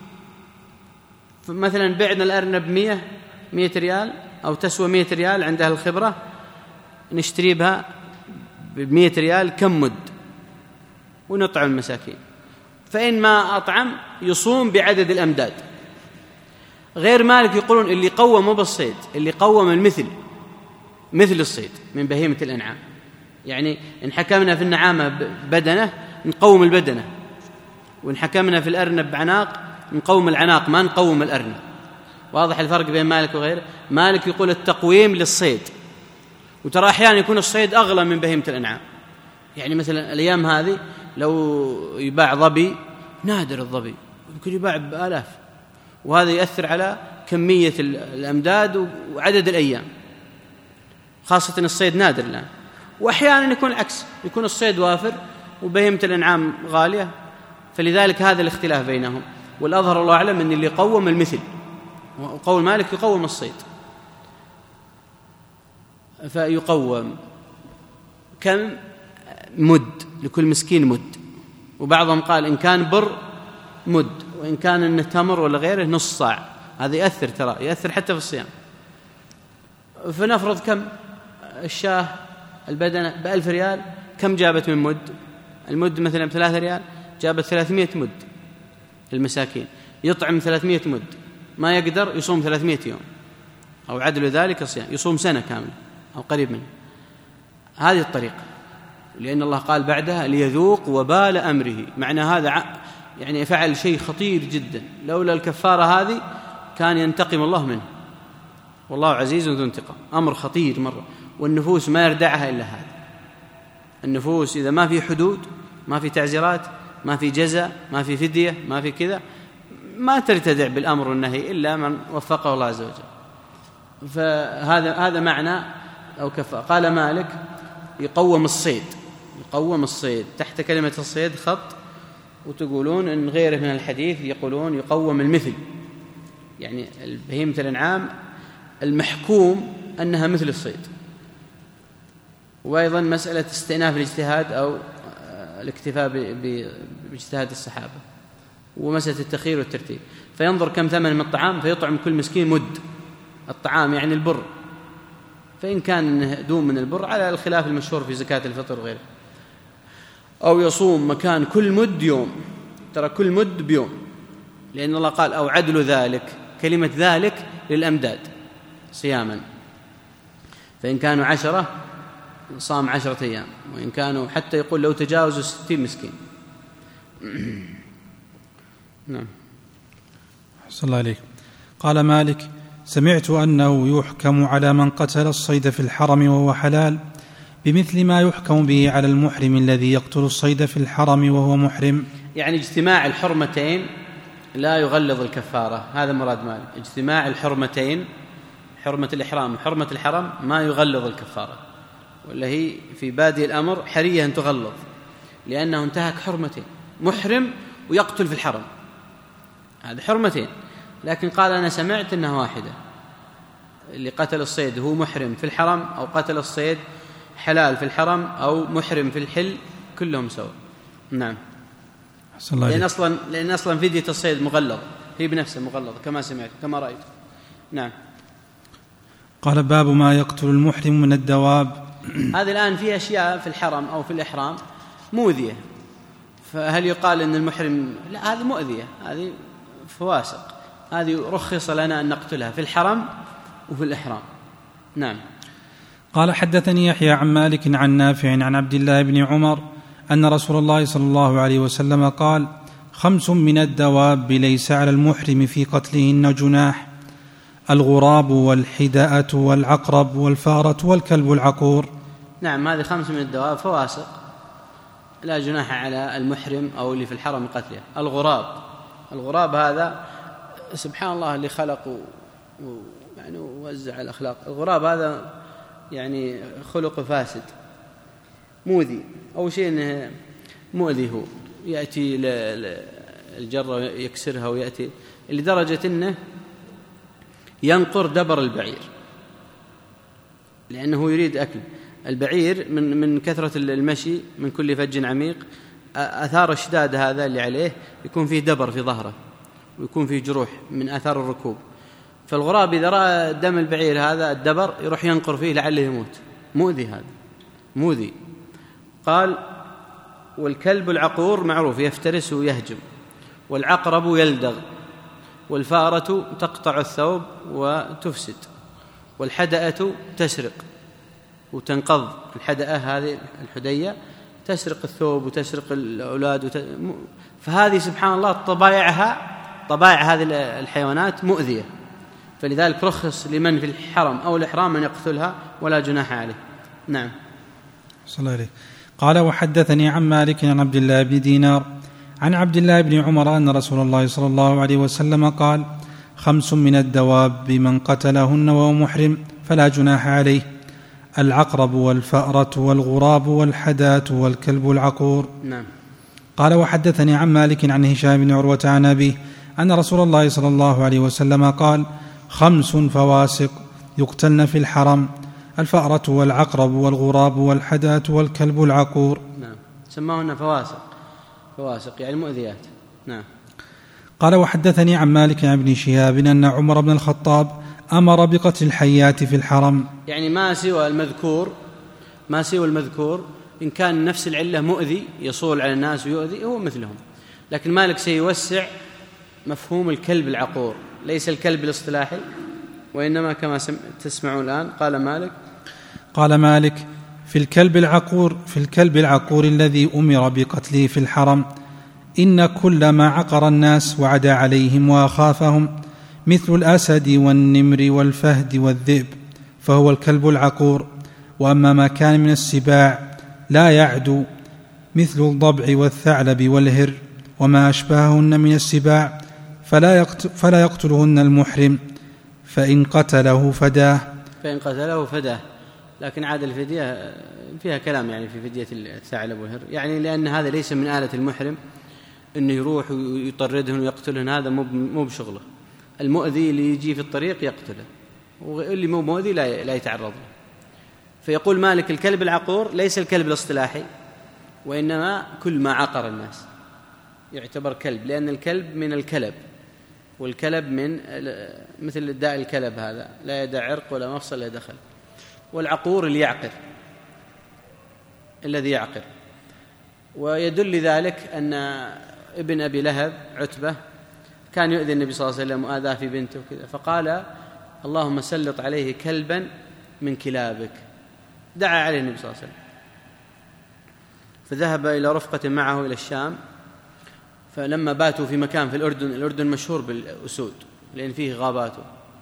مثلا بعنا الأرنب مية مية ريال أو تسوى مية ريال عند أهل الخبرة، نشتري بها بمية ريال كم مد ونطعم المساكين. فإن ما أطعم يصوم بعدد الأمداد. غير مالك يقولون اللي قوم مو بالصيد، اللي قوم المثل، مثل الصيد من بهيمة الأنعام. يعني إن حكمنا في النعامة بدنة نقوم البدنة، وإن حكمنا في الأرنب بعناق نقوم العناق ما نقوم الأرنب. واضح الفرق بين مالك وغيره؟ مالك يقول التقويم للصيد، وترى أحيانا يكون الصيد أغلى من بهيمة الأنعام. يعني مثلا الأيام هذه لو يباع ظبي، نادر الظبي، يمكن يباع بآلاف، وهذا يأثر على كمية الأمداد وعدد الأيام، خاصة الصيد نادر الآن. وأحيانا يكون العكس، يكون الصيد وافر وبهيمة الأنعام غالية، فلذلك هذا الاختلاف بينهم. والأظهر الله أعلم أن اللي يقوم المثل، وقول مالك يقوم الصيد، فيقوم كم مد لكل مسكين مد. وبعضهم قال إن كان بر مد، وإن كان إنه تمر ولا غيره نص صاع. هذا يأثر، ترى يأثر حتى في الصيام. فنفرض كم الشاه البدنة بألف ريال، كم جابت من مد؟ المد مثلا بثلاثة ريال، جابت ثلاثمائة مد. المساكين يطعم ثلاثمائة مد، ما يقدر يصوم ثلاثمائة يوم، أو عدل ذلك الصيام، يصوم سنة كاملة أو قريب منه. هذه الطريقة، لأن الله قال بعدها ليذوق وبال أمره. معنى هذا يعني فعل شيء خطير جدا، لولا الكفارة هذه كان ينتقم الله منه، والله عزيز ذو انتقام. أمر خطير مرة، والنفوس ما يردعها إلا هذا. النفوس إذا ما في حدود، ما في تعزيرات، ما في جزاء، ما في فدية، ما في كذا، ما ترتدع بالأمر والنهي إلا من وفقه الله عز وجل. فهذا هذا معنى أو كفارة. قال مالك يقوم الصيد، يقوم الصيد تحت كلمة الصيد خط، وتقولون إن غيره من الحديث يقولون يقوم المثل، يعني بهيمة الأنعام المحكوم أنها مثل الصيد. وأيضا مسألة استئناف الاجتهاد أو الاكتفاء باجتهاد الصحابة، ومسألة التخيير والترتيب. فينظر كم ثمن من الطعام فيطعم كل مسكين مد. الطعام يعني البر، فإن كان دون من البر على الخلاف المشهور في زكاة الفطر وغيره. أو يصوم مكان كل مد يوم، ترى كل مد بيوم، لأن الله قال أو عدل ذلك، كلمة ذلك للأمداد صياما. فإن كانوا عشرة صام عشرة أيام، وإن كانوا حتى يقول لو تجاوزوا ستين مسكين. نعم. أحسن الله عليك. قال مالك سمعت أنه يحكم على من قتل الصيد في الحرم وهو حلال بمثل ما يحكم به على المحرم الذي يقتل الصيد في الحرم وهو محرم. يعني اجتماع الحرمتين لا يغلظ الكفارة، هذا مراد مالك. اجتماع الحرمتين، حرمة الإحرام وحرمة الحرم، ما يغلظ الكفارة، ولا هي في بادئ الأمر حرية أن تغلظ، لأنه انتهك حرمتين، محرم ويقتل في الحرم، هذا حرمتين. لكن قال أنا سمعت أنها واحدة، اللي قتل الصيد هو محرم في الحرم، أو قتل الصيد حلال في الحرم، أو محرم في الحل، كلهم سواء. نعم. لأن أصلا لأن أصلا فدية الصيد مغلظ، هي بنفسها مغلظة كما سمعت كما رأيت. نعم. قال باب ما يقتل المحرم من الدواب. هذه الآن في أشياء في الحرم أو في الإحرام مؤذية، فهل يقال أن المحرم لا، هذه مؤذية، هذه فواسق، هذه رخص لنا أن نقتلها في الحرم وفي الإحرام. نعم. قال حدثني يحيى عن مالك عن نافع عن عبد الله بن عمر أن رسول الله صلى الله عليه وسلم قال خمس من الدواب ليس على المحرم في قتلهن جناح: الغراب والحداءة والعقرب والفارة والكلب العقور. نعم، هذه خمس من الدواب فواسق لا جناح على المحرم أو اللي في الحرم قتله. الغراب، الغراب هذا سبحان الله اللي خلق يعني ووزع الأخلاق. الغراب هذا يعني خلق فاسد مؤذي، أو شيء إنه مؤذي، هو يأتي الجرة يكسرها، ويأتي لدرجة إنه ينقر دبر البعير لأنه يريد أكل البعير من من كثرة المشي من كل فج عميق. أثار الشداد هذا اللي عليه يكون فيه دبر في ظهره، ويكون فيه جروح من أثار الركوب. فالغراب إذا رأى دم البعير هذا الدبر يروح ينقر فيه لعله يموت. مؤذي، هذا مؤذي. قال والكلب العقور معروف يفترس ويهجم، والعقرب يلدغ، والفارة تقطع الثوب وتفسد، والحدأة تسرق وتنقض. الحدأة هذه الحدية تسرق الثوب وتسرق الأولاد وت... فهذه سبحان الله طبائعها طبائع هذه الحيوانات مؤذية، فلذلك رخص لمن في الحرم أو الإحرام أن يقتلها ولا جناح عليه. نعم. صلى الله عليه. قال وحدثني عن مالك عن عبد الله بن دينار عن عبد الله بن عمر أن رسول الله صلى الله عليه وسلم قال خمس من الدواب من قتلهن وهو محرم فلا جناح عليه: العقرب والفأرة والغراب والحداة والكلب العقور. نعم. قال وحدثني عن مالك عن هشام بن عروة عن أبيه أن رسول الله صلى الله عليه وسلم قال خمس فواسق يقتلن في الحرم: الفأرة والعقرب والغراب والحداة والكلب العقور. نعم. سماهن فواسق، فواسق يعني مؤذيات. نعم. قال وحدثني عن مالك عن ابن شهاب أن عمر بن الخطاب أمر بقتل الحيات في الحرم. يعني ما سوى المذكور ما سوى المذكور إن كان نفس العلة مؤذي يصول على الناس ويؤذي هو مثلهم، لكن مالك سيوسع مفهوم الكلب العقور، ليس الكلب الاصطلاحي وإنما كما تسمعون الآن. قال مالك قال مالك في الكلب العقور في الكلب العقور الذي أمر بقتله في الحرم إن كل ما عقر الناس وعدا عليهم وأخافهم مثل الأسد والنمر والفهد والذئب فهو الكلب العقور. وأما ما كان من السباع لا يعدو مثل الضبع والثعلب والهر وما أشبههن من السباع فلا, يقتل فلا يقتلهن المحرم، فإن قتله فداه فإن قتله فداه لكن عاد الفدية فيها كلام يعني في فدية الثعلب والهر، يعني لأن هذا ليس من آلة المحرم أنه يروح ويطردهن ويقتلهن، هذا مو بشغله. المؤذي اللي يجي في الطريق يقتله، واللي مو مؤذي لا لا يتعرض له. فيقول مالك الكلب العقور ليس الكلب الاصطلاحي وإنما كل ما عقر الناس يعتبر كلب، لأن الكلب من الكلب، والكلب من مثل داء الكلب هذا لا يدع عرق ولا مفصل لا دخل. والعقور اللي يعقر، الذي يعقر. ويدل لذلك أن ابن أبي لهب عتبة كان يؤذي النبي صلى الله عليه وسلم وآذاه في بنته وكذا، فقال اللهم سلط عليه كلبا من كلابك، دعا عليه النبي صلى الله عليه وسلم. فذهب إلى رفقة معه إلى الشام، فلما باتوا في مكان في الأردن، الأردن مشهور بالأسود لأن فيه غاباته،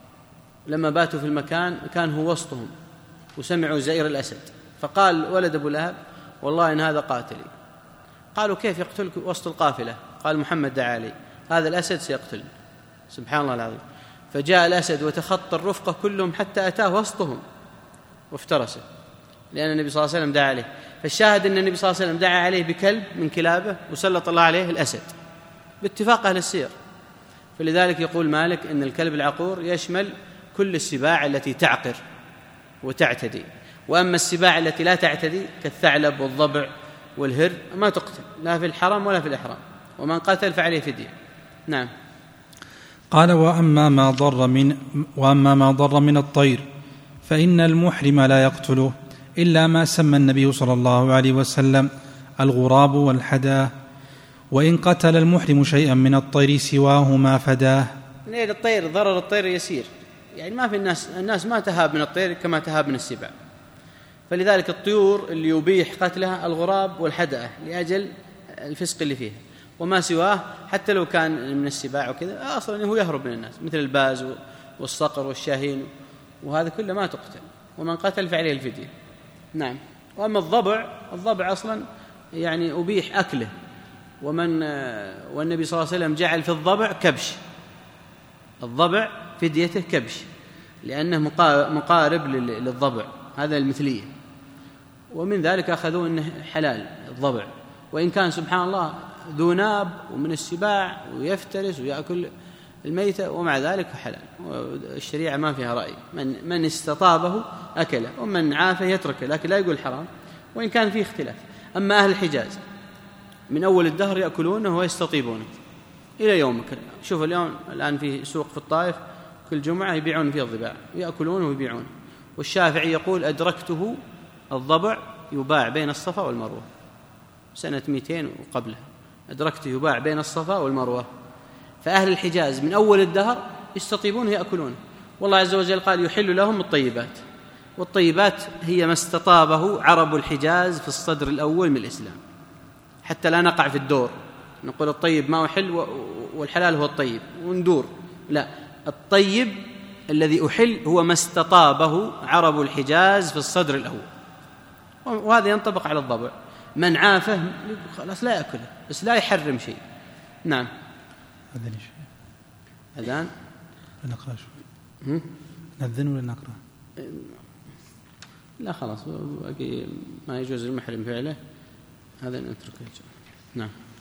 لما باتوا في المكان كان هو وسطهم وسمعوا زئير الأسد، فقال ولد أبو لهب والله إن هذا قاتلي. قالوا كيف يقتلك وسط القافلة؟ قال محمد دعا لي، هذا الأسد سيقتل. سبحان الله العظيم. فجاء الأسد وتخطى الرفقة كلهم حتى أتاه وسطهم وافترسه، لأن النبي صلى الله عليه وسلم دعا عليه. فالشاهد أن النبي صلى الله عليه وسلم دعا عليه بكلب من كلابه وسلط الله عليه الأسد باتفاق أهل السير. فلذلك يقول مالك إن الكلب العقور يشمل كل السباع التي تعقر وتعتدي، وأما السباع التي لا تعتدي كالثعلب والضبع والهر ما تقتل لا في الحرم ولا في الإحرام، ومن قتل فعليه فدية. نعم. قال وأما ما ضر من وأما ما ضر من الطير فإن المحرم لا يقتله إلا ما سمى النبي صلى الله عليه وسلم الغراب والحداه، وإن قتل المحرم شيئا من الطير سواهما فداه. من الطير ضرر الطير يسير، يعني ما في الناس الناس ما تهاب من الطير كما تهاب من السباع، فلذلك الطيور اللي يبيح قتلها الغراب والحداه لأجل الفسق اللي فيها، وما سواه حتى لو كان من السباع وكذا أصلا هو يهرب من الناس مثل الباز والصقر والشاهين، وهذا كله ما تقتل، ومن قتل فعليه الفدية. نعم. وأما الضبع الضبع أصلا يعني أبيح أكله، ومن والنبي صلى الله عليه وسلم جعل في الضبع كبش، الضبع فديته كبش لأنه مقارب للضبع، هذا المثلية. ومن ذلك أخذوا أنه حلال الضبع، وإن كان سبحان الله ذو ناب ومن السباع ويفترس ويأكل الميتة، ومع ذلك حلال. الشريعة ما فيها رأي، من, من استطابه أكله ومن عافه يتركه، لكن لا يقول حرام وإن كان فيه اختلاف. أما أهل الحجاز من أول الدهر يأكلونه ويستطيبونه إلى يومك. شوف اليوم الآن في سوق في الطائف كل جمعة يبيعون فيه الضباع، يأكلونه ويبيعونه. والشافعي يقول أدركته الضبع يباع بين الصفا والمروة سنة مئتين وقبلها، أدركته يباع بين الصفا والمروة. فأهل الحجاز من أول الدهر يستطيبونه يأكلونه، والله عز وجل قال يحل لهم الطيبات، والطيبات هي ما استطابه عرب الحجاز في الصدر الأول من الإسلام، حتى لا نقع في الدور نقول الطيب ما هو حل والحلال هو الطيب وندور. لا، الطيب الذي أحل هو ما استطابه عرب الحجاز في الصدر الأول، وهذا ينطبق على الضبع. من عافه خلاص لا يأكله، بس لا يحرم شيء. نعم. أذن شيء أذان نقرأ شوي. نأذن ولا نقرأ؟ لا خلاص، ما يجوز المحرم فعله، هذا نتركه. نعم.